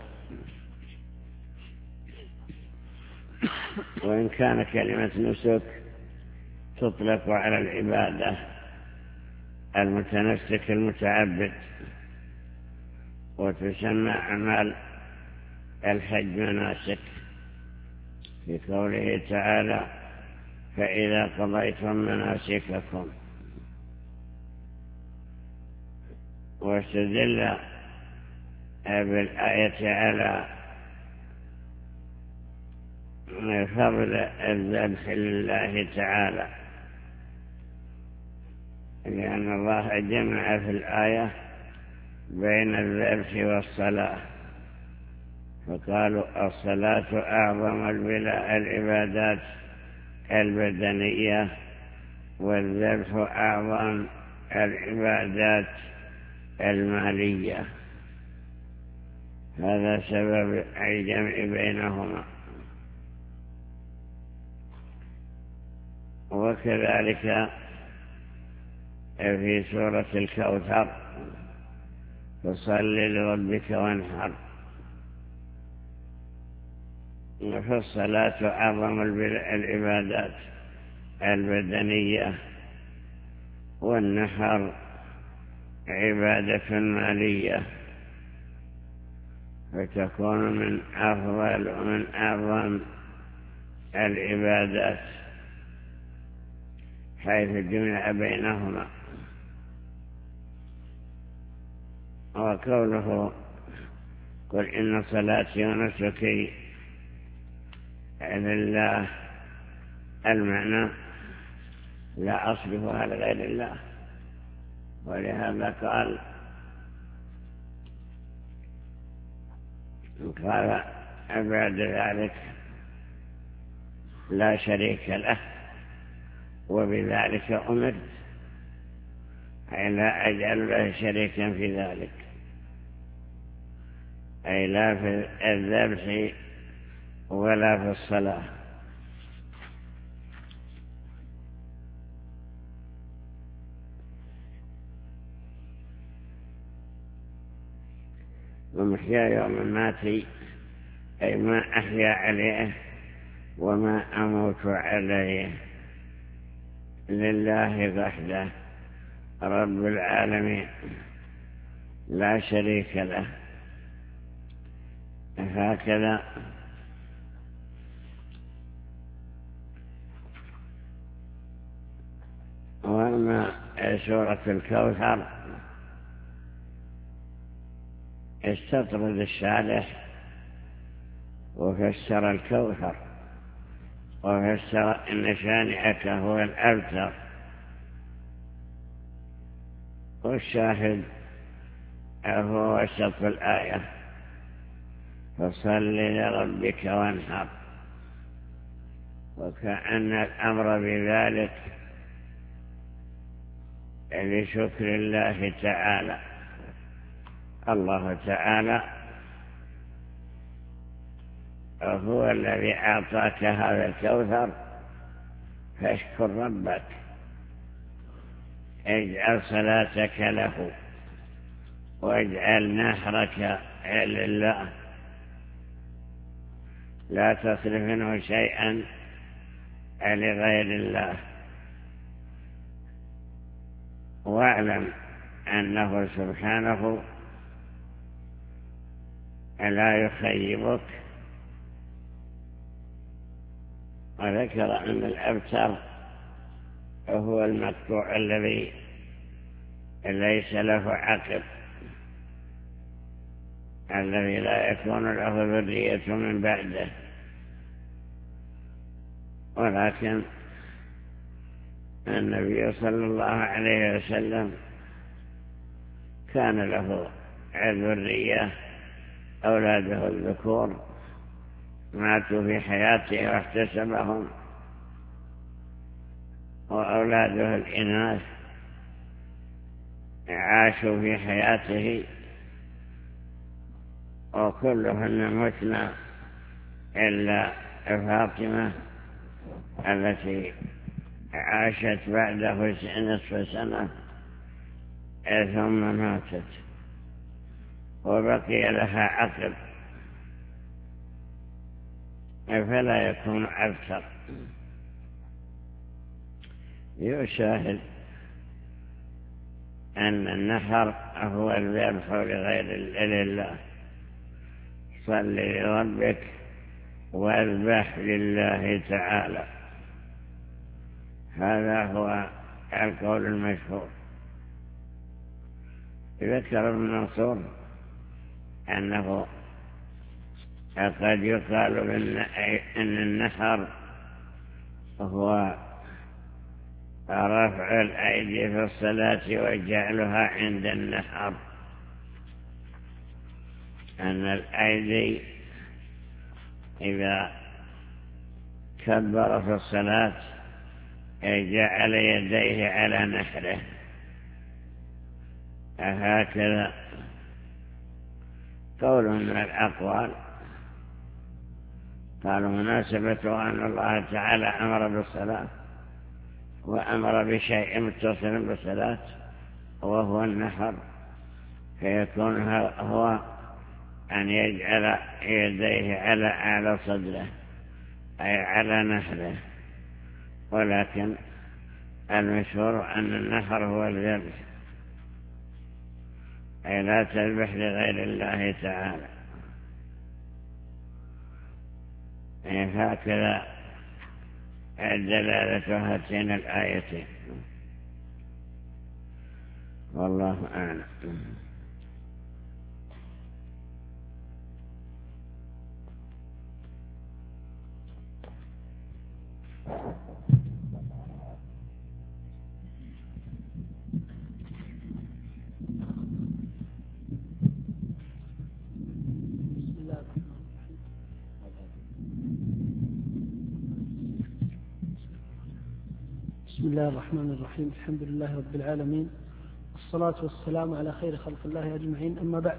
وإن كان كلمة نسك تطلق على العبادة المتنسك المتعبد، وتسمى أعمال الحج مناسك في قوله تعالى: فإذا قضيتم مناسككم. واستدل بالآية على فضل الذبح لله تعالى، لأن الله جمع في الآية بين الذبح والصلاة، فقالوا الصلاة أعظم العبادات البدنية، والذبح أعظم العبادات المالية. هذا سبب الجمع بينهما. وكذلك في سورة الكوثر: فصل لربك وانحر. فالصلاة أعظم العبادات البدنية، والنحر عبادة مالية، فتكون من أفضل ومن أعظم العبادات حيث جمع بينهما. وقوله: قل إن صلاتي ونسكي لله، المعنى لا أصرفها لغير الله، ولهذا قال قال بعد ذلك: لا شريك له، وبذلك أمرت، أي لا أجعل له شريكا في ذلك، أي لا في الذبح ولا في الصلاة. ومحيا يوم ماتي، أي ما أحيا عليه وما أموت عليه، لله وحده رب العالمين لا شريك له. هكذا وأما سورة الكوثر استطرد الشارح وفسر الكوثر، وفسر إن شانئك هو الأبتر. والشاهد هو وسط الآية: فصل لربك وانحر. وكأن الأمر بذلك لشكر الله تعالى. الله تعالى هو الذي أعطاك هذا الكوثر، فاشكر ربك، اجعل صلاتك له، واجعل نحرك لله، لا تصرف منه شيئا لغير الله. واعلم أنه سبحانه لا يخيبك. وذكر أن الأبتر هو المقطوع الذي ليس له عقب، الذي لا يكون له ذرية من بعده، ولكن النبي صلى الله عليه وسلم كان له ذرية، أولاده الذكور ماتوا في حياته واحتسبهم، وأولاده الإناث عاشوا في حياته، وكلهن متن إلا فاطمة التي عاشت بعده نصف سنة ثم ماتت، وبقي لها عقب، فلا يكون أكثر. يشاهد أن النحر هو الذبح لغير الله. صل لربك واذبح لله تعالى، هذا هو القول المشهور. ذكر ابن منصور أنه قد يقال إن النحر هو رفع الأيدي في الصلاة وجعلها عند النحر، أن الأيدي إذا كبر في الصلاة جعل يديه على نحره، هكذا قول من الأقوال. قالوا مناسبة أن الله تعالى أمر بالصلاة وأمر بشيء متصل بالصلاة وهو النحر، فيكون هو أن يجعل يديه على أعلى صدره أي على نحره، ولكن المشهور أن النحر هو الذبح، أي لا تذبح لغير الله تعالى. هكذا الدلالة هاتين الآيتين، والله أعلم. بسم الله الرحمن الرحيم. الحمد لله رب العالمين، والصلاة والسلام على خير خلق الله أجمعين، أما بعد.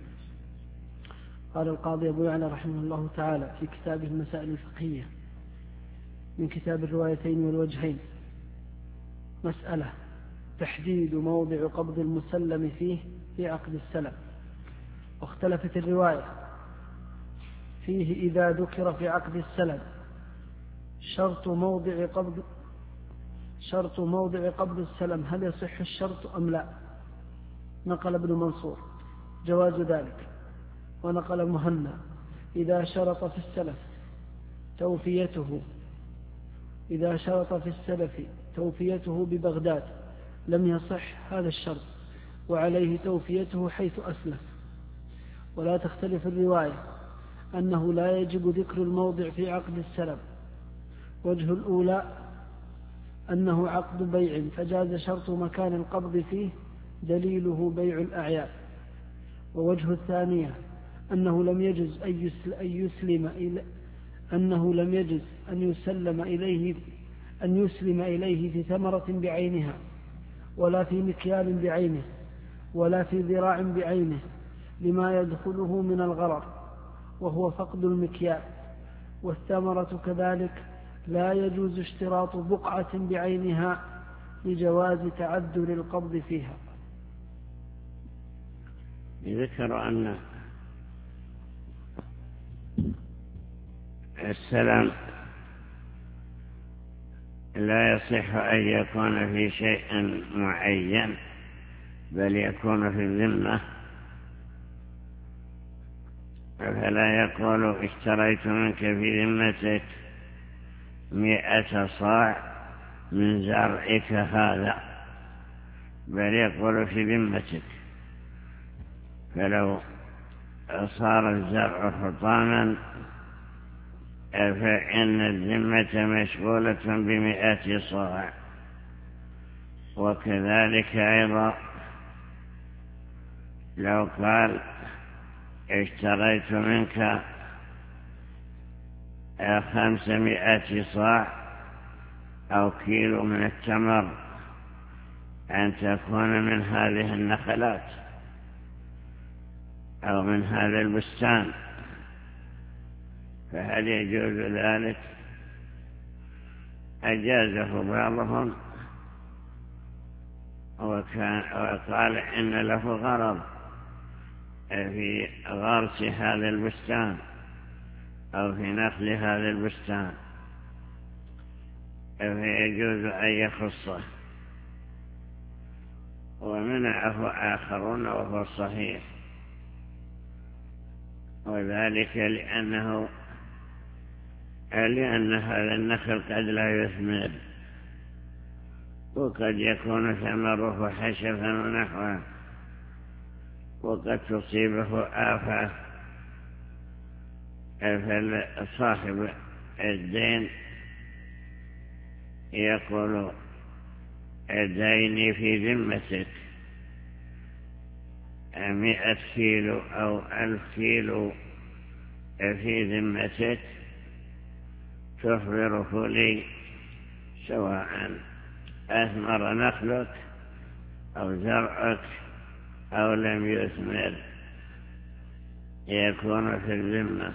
قال القاضي أبو يعلى رحمه الله تعالى في كتابه المسائل الفقهية من كتاب الروايتين والوجهين: مسألة تحديد موضع قبض المسلم فيه في عقد السلم. واختلفت الرواية فيه إذا ذكر في عقد السلم شرط موضع قبض شرط موضع قبض السلم هل يصح الشرط أم لا؟ نقل ابن منصور جواز ذلك، ونقل مهنا إذا شرط في السلف توفيته إذا شرط في السلف توفيته ببغداد لم يصح هذا الشرط، وعليه توفيته حيث أسلف. ولا تختلف الرواية أنه لا يجب ذكر الموضع في عقد السلم. وجه الأولى أنه عقد بيع فجاز شرط مكان القبض فيه دليله بيع الأعيان. ووجه الثانية أنه لم يجز أن يسلم إلى أنه لم يجز أن يسلم إليه أن يسلم إليه في ثمرة بعينها، ولا في مكيال بعينه، ولا في ذراع بعينه، لما يدخله من الغرر وهو فقد المكيال. والثمرة كذلك لا يجوز اشتراط بقعة بعينها لجواز تعذر القبض فيها. ذكر أن السلام لا يصح أن يكون في شيء معين، بل يكون في الذمة، فلا يقول اشتريت منك في ذمتك مئة صاع من زرعك هذا، بل يقول في ذمتك. فلو صار الزرع حطاما فإن الذمة مشغولة بمئة صاع. وكذلك أيضا لو قال اشتريت منك خمسمائة صاع أو كيلو من التمر أن تكون من هذه النخلات أو من هذا البستان، فهل يجوز ذلك؟ أجازه بعضهم وكان وقال إن له غرض في غرس هذا البستان أو في نخل هذا البستان، فيجوز أن يخصه، ومنعه آخرون وهو الصحيح، وذلك لأنه لأن هذا النخل قد لا يثمر، وقد يكون ثمره حشفا ونحوه، وقد تصيبه آفة، فصاحب الدين يقول ديني في ذمتك مئة كيلو أو ألف كيلو في ذمتك تخبره لي، سواء أثمر نخلك أو زرعك أو لم يثمر، يكون في الذمة.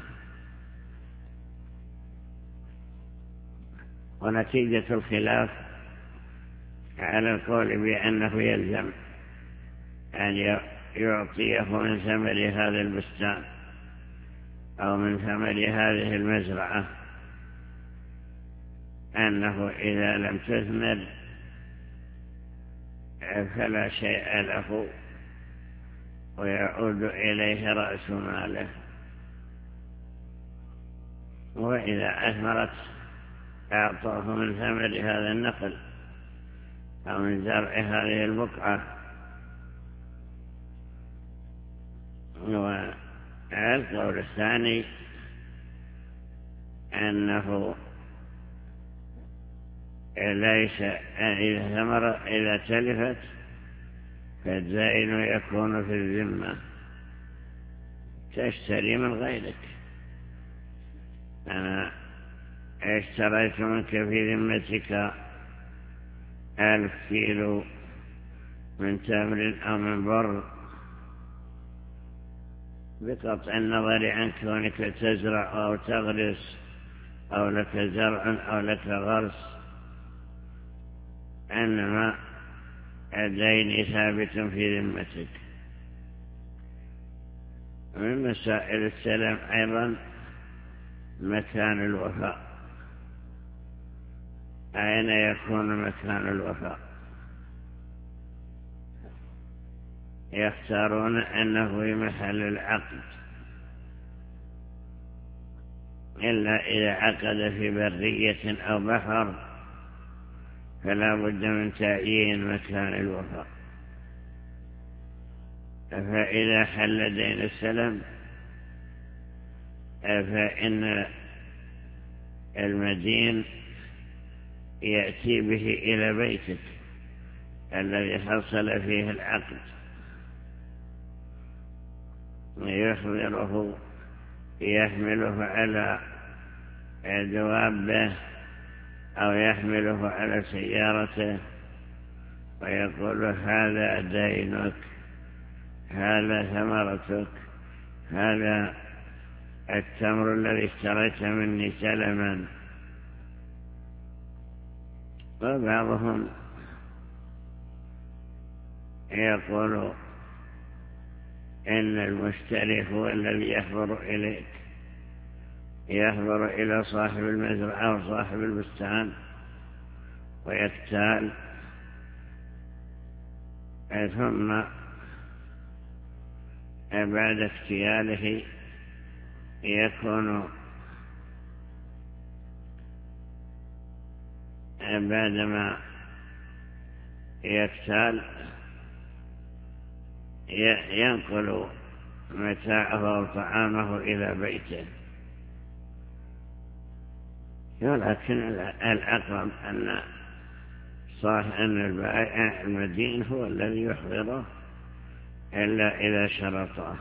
ونتيجة الخلاف على القول بأنه يلزم أن يعطيه من ثمر هذا البستان أو من ثمر هذه المزرعة، أنه إذا لم تثمر فلا شيء له ويعود إليه رأس ماله، وإذا أثمرت أعطاه من ثمر هذا النخل أو من زرع هذه البقعة. والقول الثاني أنه ليس إذا ثمر إذا تلفت فالزائن يكون في الذمة، تشتري من غيرك. أنا اشتريت منك في ذمتك ألف كيلو من تمر أو من بر، بقطع النظر عن كونك تزرع أو تغرس أو لك زرع أو لك غرس، إنما الدين ثابت في ذمتك. من مسائل السلام أيضا مكان الوفاء، أين يكون مكان الوفاء؟ يختارون أنه في محل العقد، إلا إذا عقد في برية أو بحر فلا بد من تعيين مكان الوفاء. فإذا حل دين السلم فإن المدين يأتي به إلى بيتك الذي حصل فيه العقد، يخبره، يحمله على دوابه أو يحمله على سيارته ويقول هذا دينك، هذا ثمرتك، هذا التمر الذي اشتريت مني سلما. وبعضهم يقول إن المشتري هو الذي يحضر إليك، يحضر إلى صاحب المزرعة أو صاحب البستان ويكتال، ثم بعد اكتياله يكون بعدما يكتال ينقل متاعه وطعامه إلى بيته. ولكن الأقرب أن صح أن البائع المدين هو الذي يحضره إلا إذا شرطه.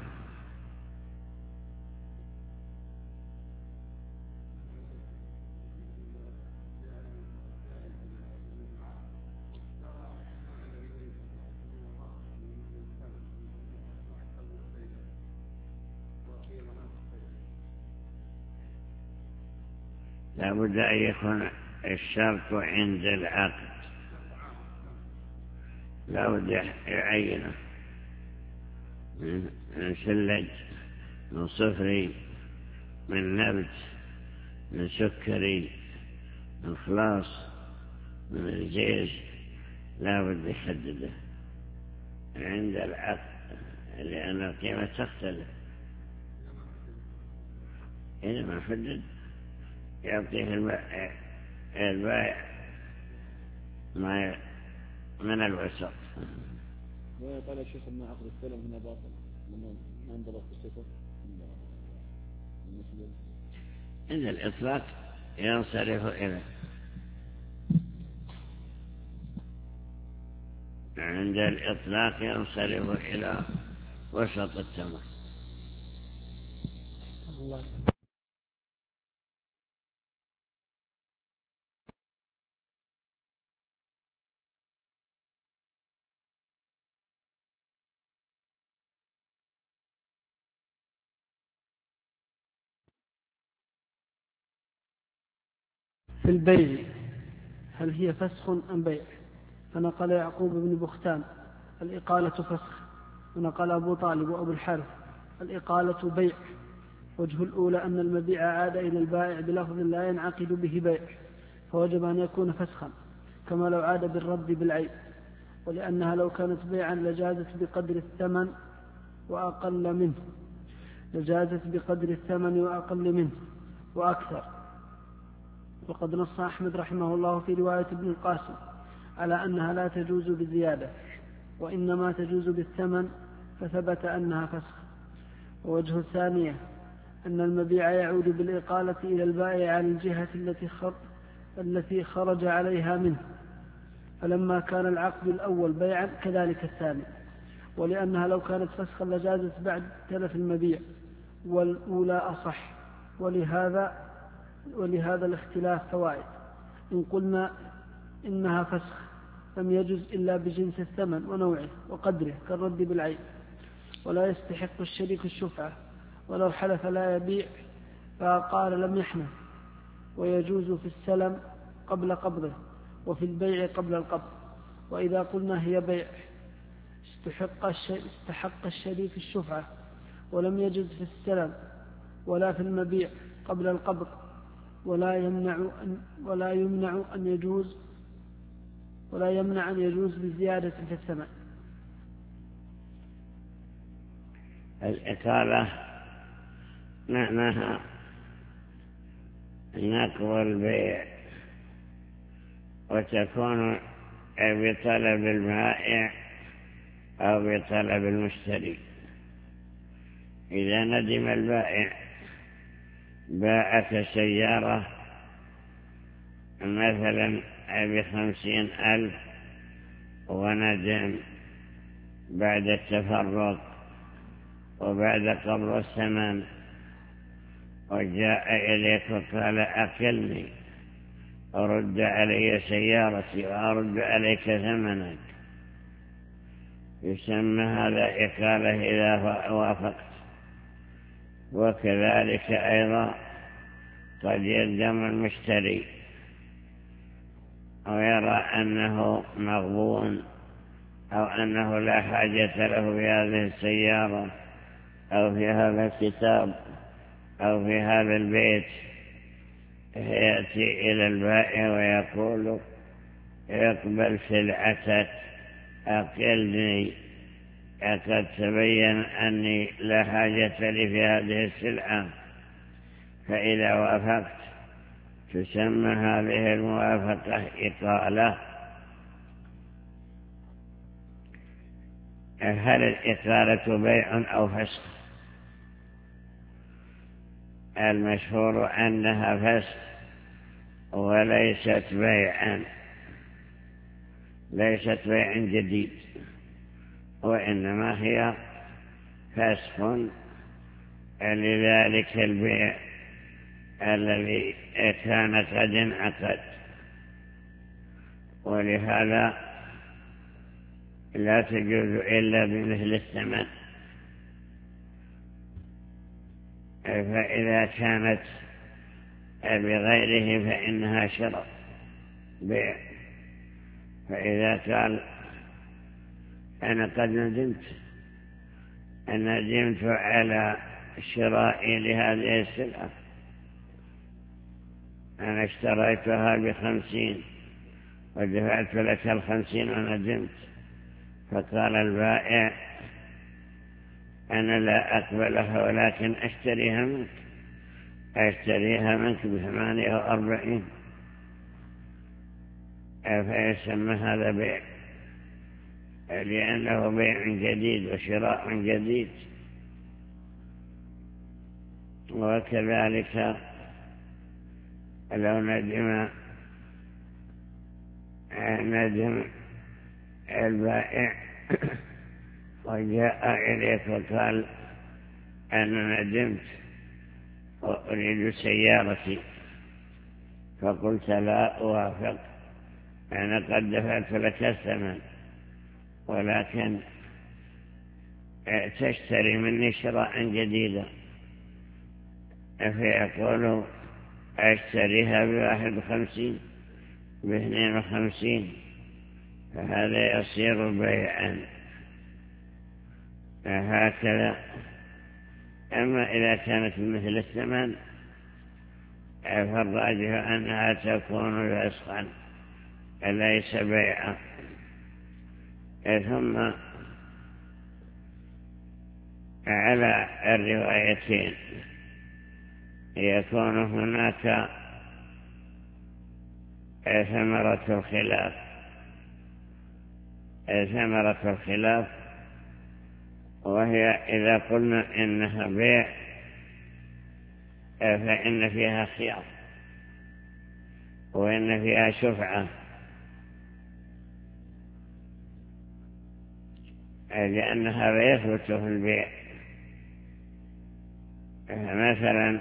لا بد أن يكون الشرط عند العقد، لا بد يعينه من سلج، من صفري، من نبت، من سكري، من خلاص، من الجيش لا بد يحدده عند العقد، لأن القيمة تختلف. إذا ما حدد يعطيه البائع ما من الوسط. وقال الشيخ أن عقد السلم هنا باطل ما انضبط بالصفة عند الإطلاق ينصرف إليه، عند الإطلاق ينصرف إلى وسط التمر. الله. في البيع هل هي فسخ أم بيع؟ فنقل يعقوب بن بختان الإقالة فسخ، ونقل أبو طالب وأبو الحارث الإقالة بيع. وجه الأولى أن المبيع عاد إلى البائع بلفظ لا ينعقد به بيع، فوجب أن يكون فسخا كما لو عاد بالرد بالعيب، ولأنها لو كانت بيعا لجازت بقدر الثمن وأقل منه لجازت بقدر الثمن وأقل منه وأكثر. وقد نص أحمد رحمه الله في رواية ابن القاسم على أنها لا تجوز بزيادة وإنما تجوز بالثمن، فثبت أنها فسخ. ووجه الثانية أن المبيع يعود بالإقالة إلى البائع عن الجهة التي التي خرج عليها منه، فلما كان العقد الأول بيعا كذلك الثاني، ولأنها لو كانت فسخا لجازت بعد تلف المبيع، والأولى أصح. ولهذا ولهذا الاختلاف فوائد. إن قلنا إنها فسخ لم يجز إلا بجنس الثمن ونوعه وقدره كالرد بالعين، ولا يستحق الشريك الشفعة، ولو حلف لا يبيع فقال لم يحنث. ويجوز في السلم قبل قبضه وفي البيع قبل القبض. وإذا قلنا هي بيع استحق, استحق الشريك الشفعة ولم يجز في السلم ولا في المبيع قبل القبض، ولا يمنع أن ولا يمنع أن يجوز ولا يمنع أن يجوز بزيادة في الثمن. الإقالة معناها نقض البيع، وتكون بطلب البائع أو بطلب المشتري. إذا ندم البائع باعك سيارة مثلا بخمسين ألف وندم بعد التفرق وبعد قبض الثمن، وجاء إليك وقال أكلني أرد علي سيارتي وأرد عليك ثمنك، يسمى هذا إقالة إذا وافقت. وكذلك أيضا قد يندم المشتري أو يرى أنه مغبون أو أنه لا حاجة له في هذه السيارة أو في هذا الكتاب أو في هذا البيت، يأتي إلى البائع ويقول اقبل سلعتك أقلني، قد تبين أني لا حاجة لي في هذه السلعة. فإذا وافقت تسمى هذه الموافقة إقالة. هل الإقالة بيع أو فسخ؟ المشهور أنها فسخ وليست بيعا، ليست بيع جديد، وإنما هي فسخ لذلك البيع الذي كان قد انعقد. ولهذا لا تجوز إلا بمثل الثمن. فإذا كانت بغيره فإنها شرط بيع. فإذا قال أنا قد ندمت ندمت على شرائي لهذه السلعة، أنا اشتريتها بخمسين ودفعت لك الخمسين وندمت. فقال البائع أنا لا أقبلها ولكن أشتريها منك أشتريها منك بثمانية وأربعين، فيسمى هذا بيع، لأنه بيع جديد وشراء جديد. وكذلك لو ندم ندم البائع وجاء إليك وقال أنا ندمت وأريد سيارتي، فقلت لا أوافق، أنا قد دفعت لك الثمن ولكن تشتري مني شراء جديدا، فيقول أشتريها بواحد وخمسين باثنين وخمسين، فهذا يصير بيعا. هكذا. أما إذا كانت مثل الثمن فالراجح أنها تكون فسخا ليس بيعا. ثم على الروايتين يكون هناك ثمرة الخلاف ثمرة الخلاف وهي إذا قلنا إنها بيع فإن فيها خيار وإن فيها شفعة، لأن هذا يثبت في البيع. مثلا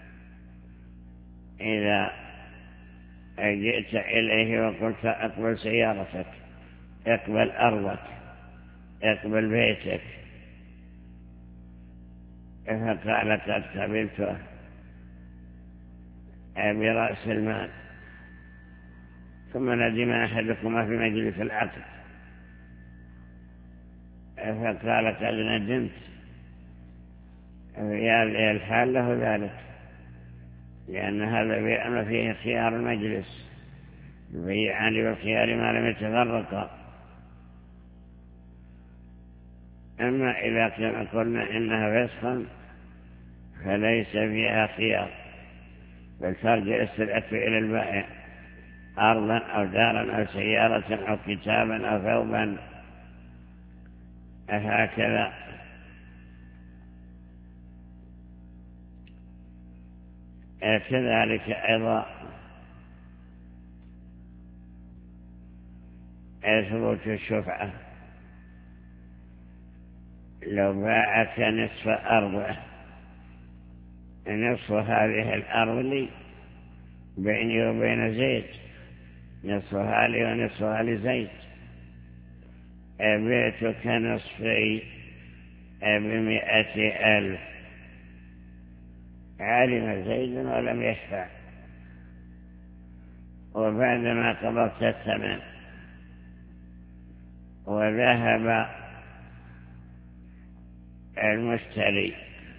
إذا جئت إليه وقلت أقبل سيارتك، اقبل أرضك، اقبل بيتك، فقال قد قبلته برأس المال، ثم ندم أحدكما في مجلس العقد فقال قد ندمت، في هذه الحال له ذلك، لأن هذا بيع فيه خيار المجلس، يبيعان بالخيار ما لم يتفرقا. أما إذا كنا قلنا إنها فسخا فليس فيها خيار، بل ترجع السلعة إلى البائع، أرضا أو دارا أو سيارة أو كتابا أو ثوبا، هكذا. كذلك أيضا ثبوت الشفعة، لو باعك نصف أرضه، نصف هذه الأرض لي بيني وبين زيد، نصفها لي ونصفها لزيد، بيتك نصفي بمئة ألف، علم زيد ولم يشفع، وبعدما قبضت الثمن وذهب المشتري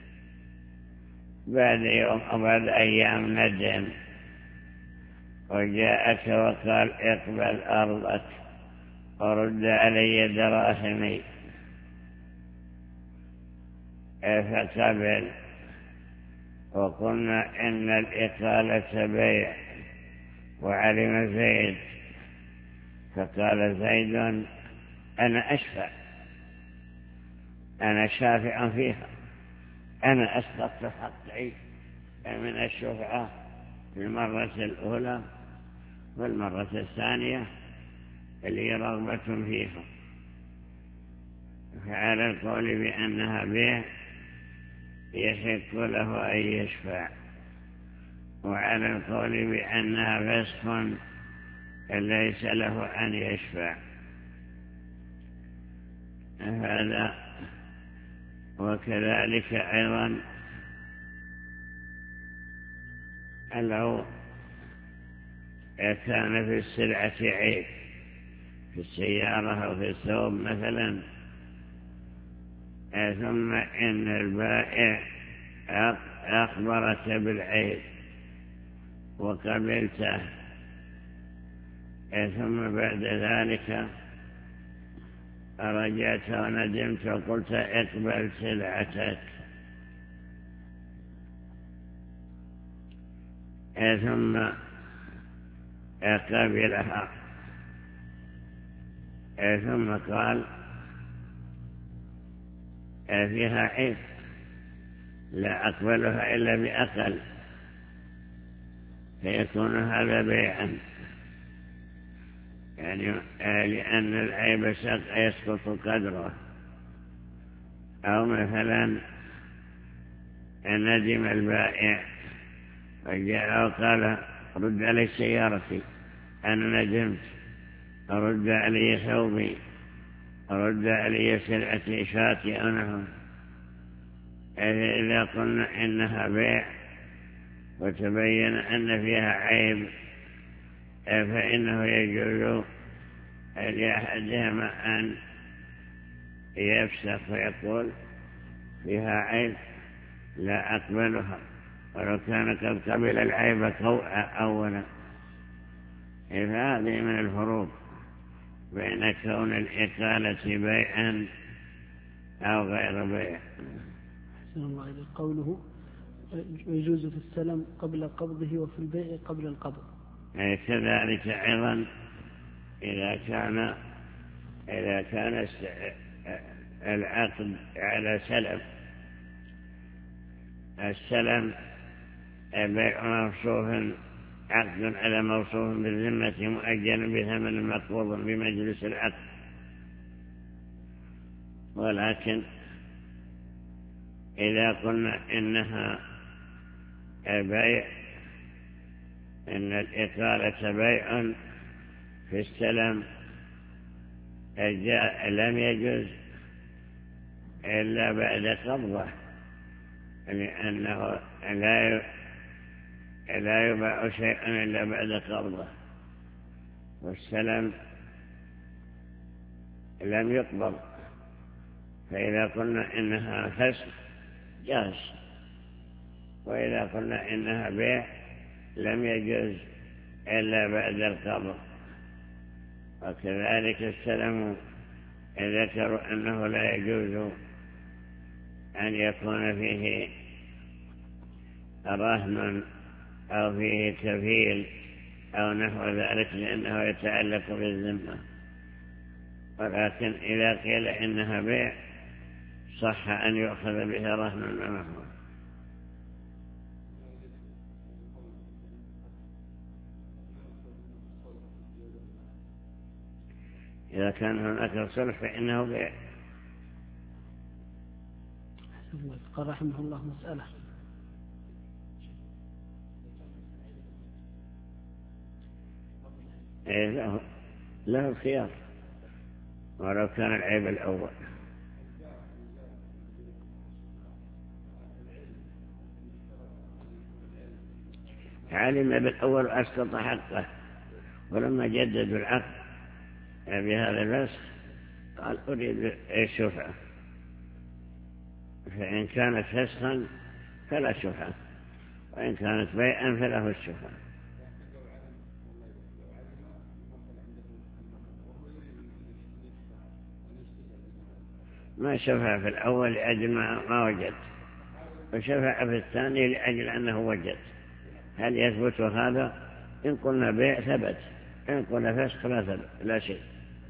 بعد يوم أو بعد أيام ندم وجاءك وقال اقبل أرضك ورد علي دراهمي، فقبل، وقلنا إن الإقالة بيع، وعلم زيد فقال زيد أنا أشفع، أنا شافع فيها، أنا أسقطت حقي من الشفعة في المرة الأولى والمرة الثانية اللي رغبة فيها، فعلى القول بأنها بيع يحق له أن يشفع، وعلى القول بأنها فسخ ليس له أن يشفع. هذا. وكذلك أيضا لو كان في السلعة عيب، في السيارة أو في الثوب مثلا، ثم إن البائع أخبرك بالعيب وقبلته، ثم بعد ذلك رجعت وندمت وقلت اقبل سلعتك، ثم قبلها، ثم قال فيها عيب لا أقبلها إلا بأقل، فيكون هذا بيعا، يعني لأن العيب يسقط قدره. أو مثلا ندم البائع وجاء وقال رد علي سيارتي، أنا ندمت، رد علي ثوبي، رد علي سلعتي شاتي أنا. إذا قلنا إنها بيع وتبين أن فيها عيب فإنه يجوز لأحدهما أن يفسخ ويقول فيها عيب لا أقبلها، ولو كان قد قبل العيب أولا. فهذه من الفروق بين كون الإقالة بيعا أو غير بيع. قوله يجوز في السلم قبل قبضه وفي البيع قبل القبض. كذلك أيضا إذا كان إذا كان العقد على سلم، السلم بيع موصوف، عقد على موصوف بالذمة مؤجل بثمن مقبوض بمجلس العقد، ولكن إذا قلنا إنها بيع، إن الإقالة بيع في السلم لم يجوز إلا بعد قبضه، لأنه لا لا يباع شيء إلا بعد قبضه، والسلم لم يقبض. فإذا قلنا إنها فسخ جاز، وإذا قلنا إنها بيع لم يجوز إلا بعد القبض. وكذلك السلم ذكروا أنه لا يجوز أن يكون فيه رهن أو فيه كفيل أو نحو ذلك، لأنه يتعلق بالذمة. ولكن إذا قيل إنها بيع صح أن يؤخذ بها رهن ونحو. إذا كان هناك صلح فإنه بيع. قال رحمه الله مسألة: إيه له, له الخيار ولو كان العيب الأول. علم بالأول أسقط حقه، ولما جددوا العقد بهذا الفسخ قال أريد الشفعة، فإن كانت فسخا فلا شفعة، وإن كانت بيعا فله الشفعة. ما شفع في الأول لأجل ما وجد، وشفع في الثاني لأجل أنه وجد. هل يثبت هذا؟ إن قلنا بيع ثبت، إن قلنا فسخ لا ثبت، لا شيء.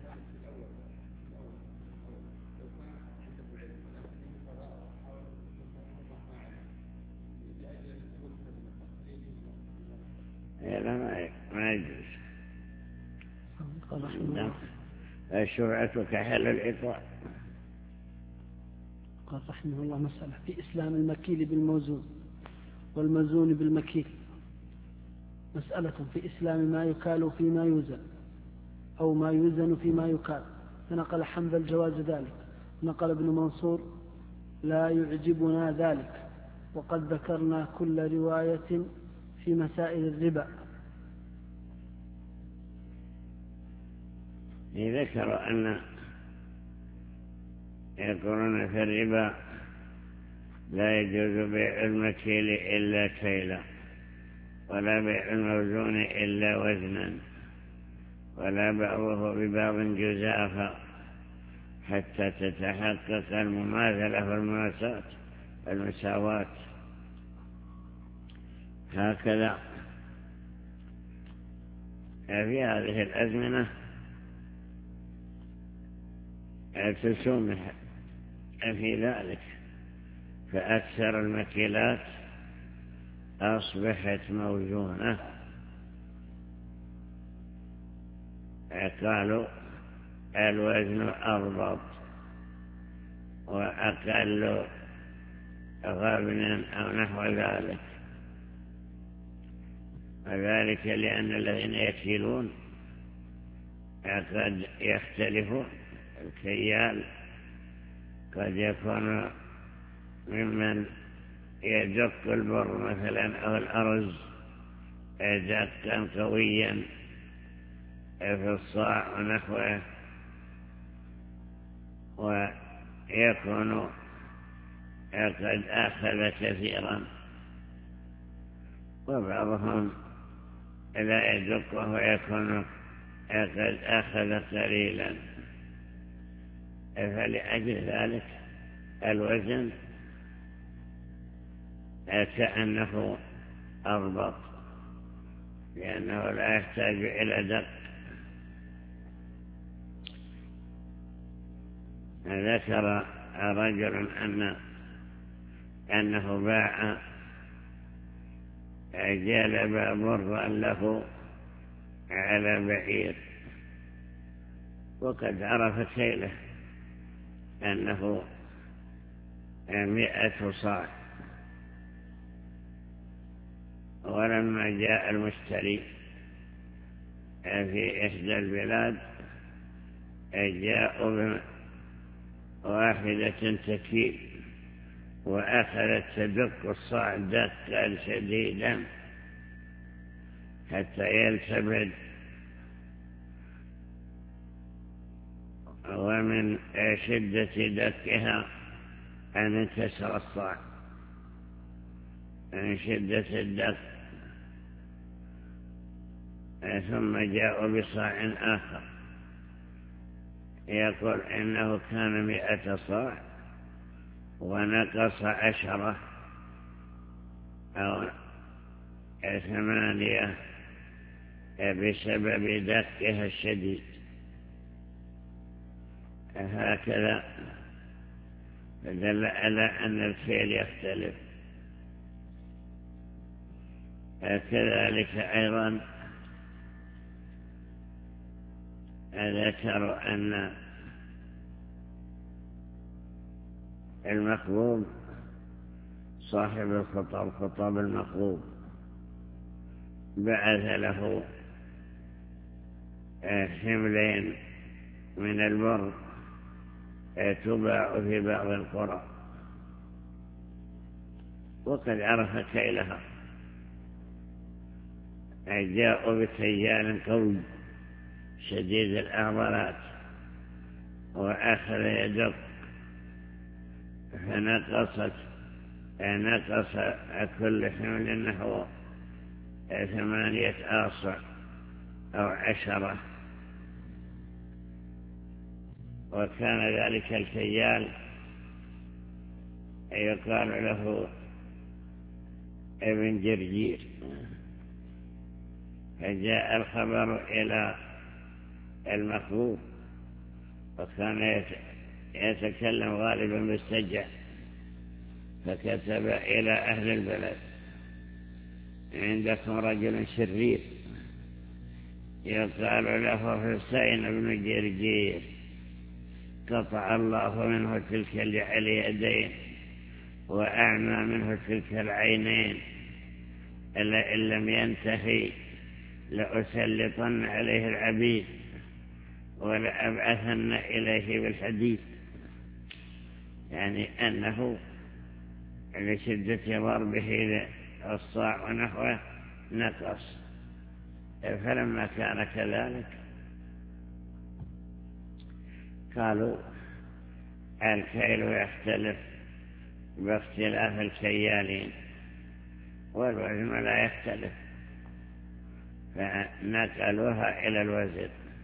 لا ما يجوز. الشفعة كحل الإطلاق. قال رحمه الله مسألة: في إسلام المكيل بالموزون والمزون بالمكيل. مسألة: في إسلام ما يكال فيما يوزن أو ما يوزن فيما يكال. فنقل حنبل جواز ذلك، نقل ابن منصور لا يعجبنا ذلك، وقد ذكرنا كل رواية في مسائل الربا. ذكر أن يقولون في الربا لا يجوز بيع المكيل إلا كيلا، ولا بيع الموزون إلا وزنا، ولا بعضه ببعض جزافا حتى تتحقق المماثلة والمناسبة المساواة. هكذا في هذه الأزمنة تسمح في ذلك، فأكثر المكيلات أصبحت موزونة. قالوا الوزن أضبط وأقل غبن أو نحو ذلك، وذلك لأن الذين يكيلون قد يختلفون. الكيال قد يكون ممن يدق البر مثلا أو الأرز دقا قويا في الصاع ونحوه، ويكون قد أخذ كثيرا، وبعضهم لا يدقه ويكون قد أخذ قليلا. فلأجل ذلك الوزن كأنه أضبط، لأنه لا يحتاج إلى دق. ذكر رجل أن أنه باع جلب برا له على بعير، وقد عرف كيله أنه مئة صاع، ولما جاء المشتري في إحدى البلاد جاءوا بواحدة تكيل وأخذت تدق الصاع دقا شديدا حتى يلتبد، ومن شدة دقها أن انكسر الصاع من شدة الدق. ثم جاءوا بصاع آخر يقول إنه كان مئة صاع ونقص عشرة أو ثمانية بسبب دقها الشديد. هكذا دل على أن الكيل يختلف. كذلك أيضا ذكروا أن المخبوب صاحب الخطاب خطاب المخبوب بعث له حملين من البر تباع في بعض القرى، وقد عرف كيلها. جاءوا بكيال قوي شديد الأعضلات وأخذ يدق، فنقصت نقص كل حمل نحو ثمانية آصع أو عشرة، وكان ذلك الكيال يقال له ابن جرجير. فجاء الخبر إلى المخبوب، وكان يتكلم غالبا بالسجع، فكتب إلى أهل البلد: عندكم رجل شرير يقال له حسين بن جرجير، قطع الله منه تلك اليدين وأعمى منه تلك العينين، إلا إن لم ينتهي لأسلطن عليه العبيد ولأبعثن إليه بالحديث. يعني أنه لشدة ضربه الصاع ونحوه نقص. فلما كان كذلك قالوا الكيل يختلف باختلاف الكيالين والوزن لا يختلف، فنقلوها إلى الوزن.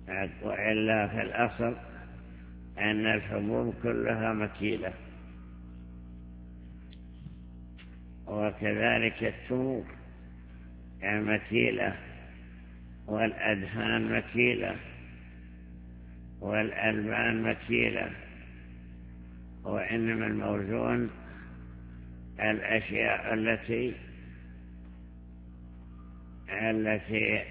وإلا في الأصل أن الحبوب كلها مكيلة، وكذلك التمور مكيلة، والأدهان مكيلة، والألبان مكيلة، وإنما الموزون الأشياء التي التي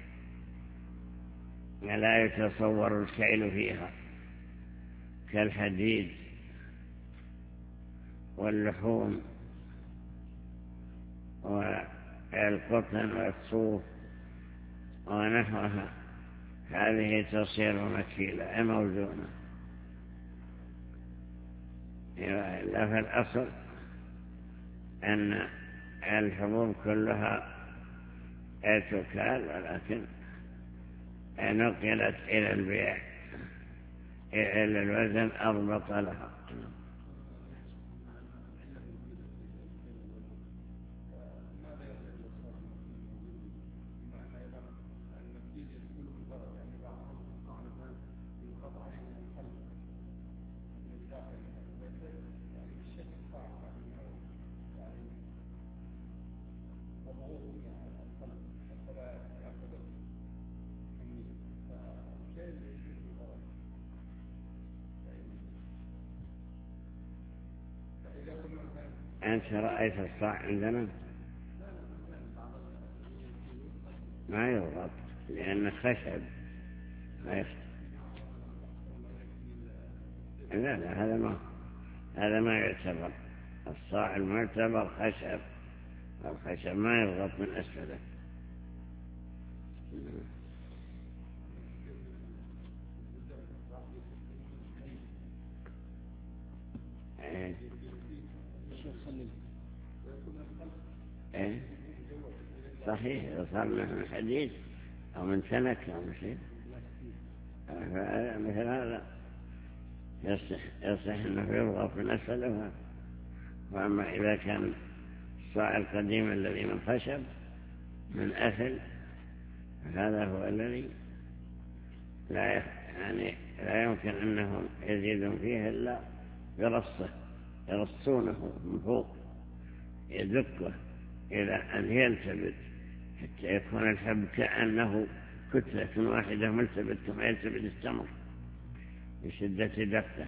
لا يتصور الكيل فيها كالحديد واللحوم والقطن والصوف ونحوها، هذه تصير مكيلة موزونة. إلا في الأصل أن الحبوب كلها تكال، ولكن نقلت إلى البيع إلى الوزن أضبط لها. أنت رأيت الصاع عندنا ما يضبط لأنه خشب ما يفتح. لا لا هذا ما هذا ما يعتبر الصاع، المعتبر خشب، الخشب ما يضغط من أسفله. ايه ايه صحيح، إذا صار من حديد أو من سنك أو من شيء مثل هذا يصح يصح أنه يضغط من أسفله. وأما إذا كان الصاع القديم الذي من خشب من أثل، هذا هو الذي لا يعني لا يمكن أنهم يزيدون فيه إلا برصه، يرصونه من فوق، يدكه إلى أن يلتبت حتى يكون الحب كأنه كتلة واحدة ملتبت كما يلتبت التمر بشدة دقته.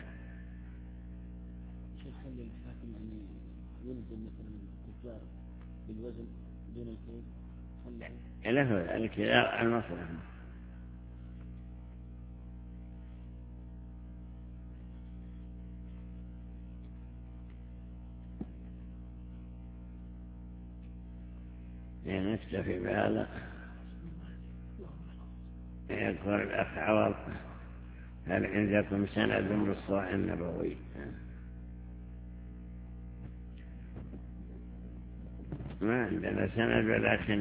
شيخ خلي الحاكم يعني يلزم مثلا التجار بالوزن دون الكيل له ذلك المصلحة. نكتفي بهذا. يقول الأخ عوض: هل عندكم سند بالصاع النبوي؟ ما عندنا سند، ولكن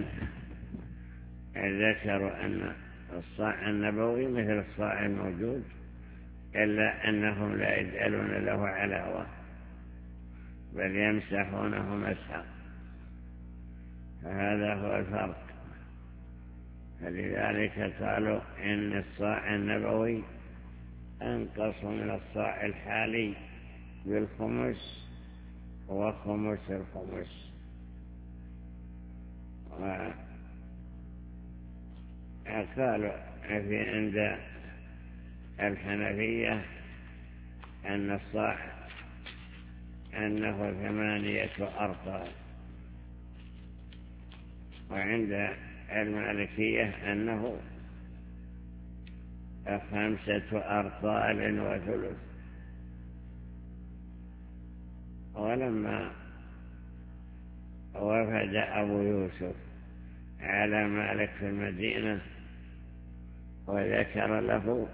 ذكروا أن الصاع النبوي مثل الصاع الموجود، إلا أنهم لا يجعلون له علاوة بل يمسحونه مسحا، فهذا هو الفرق. فلذلك قالوا إن الصاع النبوي أنقص من الصاع الحالي بالخمس وخمس الخمس. وقالوا في عند الحنفية أن الصاع أنه ثمانية أرطال، وعند المالكية أنه خمسة أرطال وثلث. ولما وفد أبو يوسف على مالك في المدينة وذكر له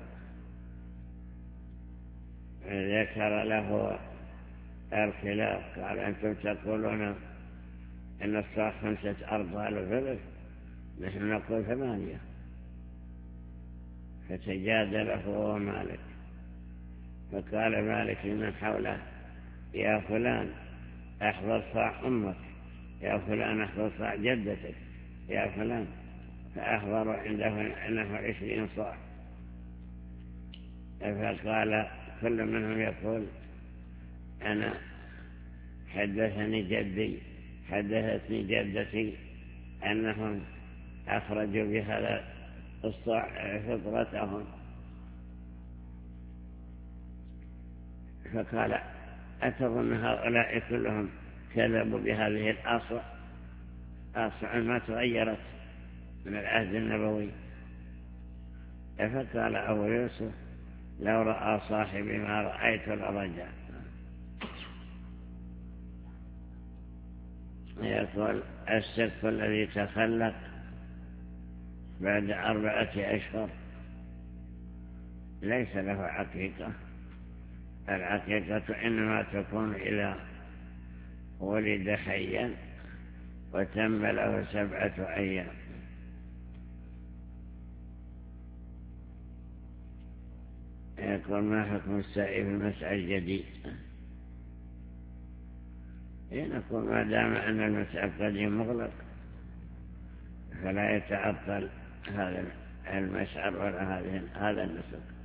ذكر له الخلاف، قال: أنتم تقولون إن الصاع خمسة أرطال وثلث، نحن نقول ثمانية. فتجادله هو مالك، فقال مالك لمن حوله: يا فلان احضر صاع أمك، يا فلان احضر صاع جدتك، يا فلان. فأحضروا عنده أنه عشرين صاع، فقال كل منهم يقول أنا حدثني جدي حدثتني جدتي أنهم أخرجوا بهذا الصاع فطرتهم. فقال أتظن هؤلاء كلهم كذبوا بهذه الأصع أصع ما تغيرت من العهد النبوي؟ فقال أبو يوسف لو رأى صاحبي ما رأيت لرجع. يقول السك الذي تخلق بعد أربعة أشهر ليس له حقيقة. الحقيقة إنما تكون إذا ولد حيا وتم له سبعة أيام. يقول ما حكم السائل في المسعى الجديد؟ نقول ما دام أن المسعى القديم مغلق فلا يتعطل هذا المشعر ولا هذا النسك.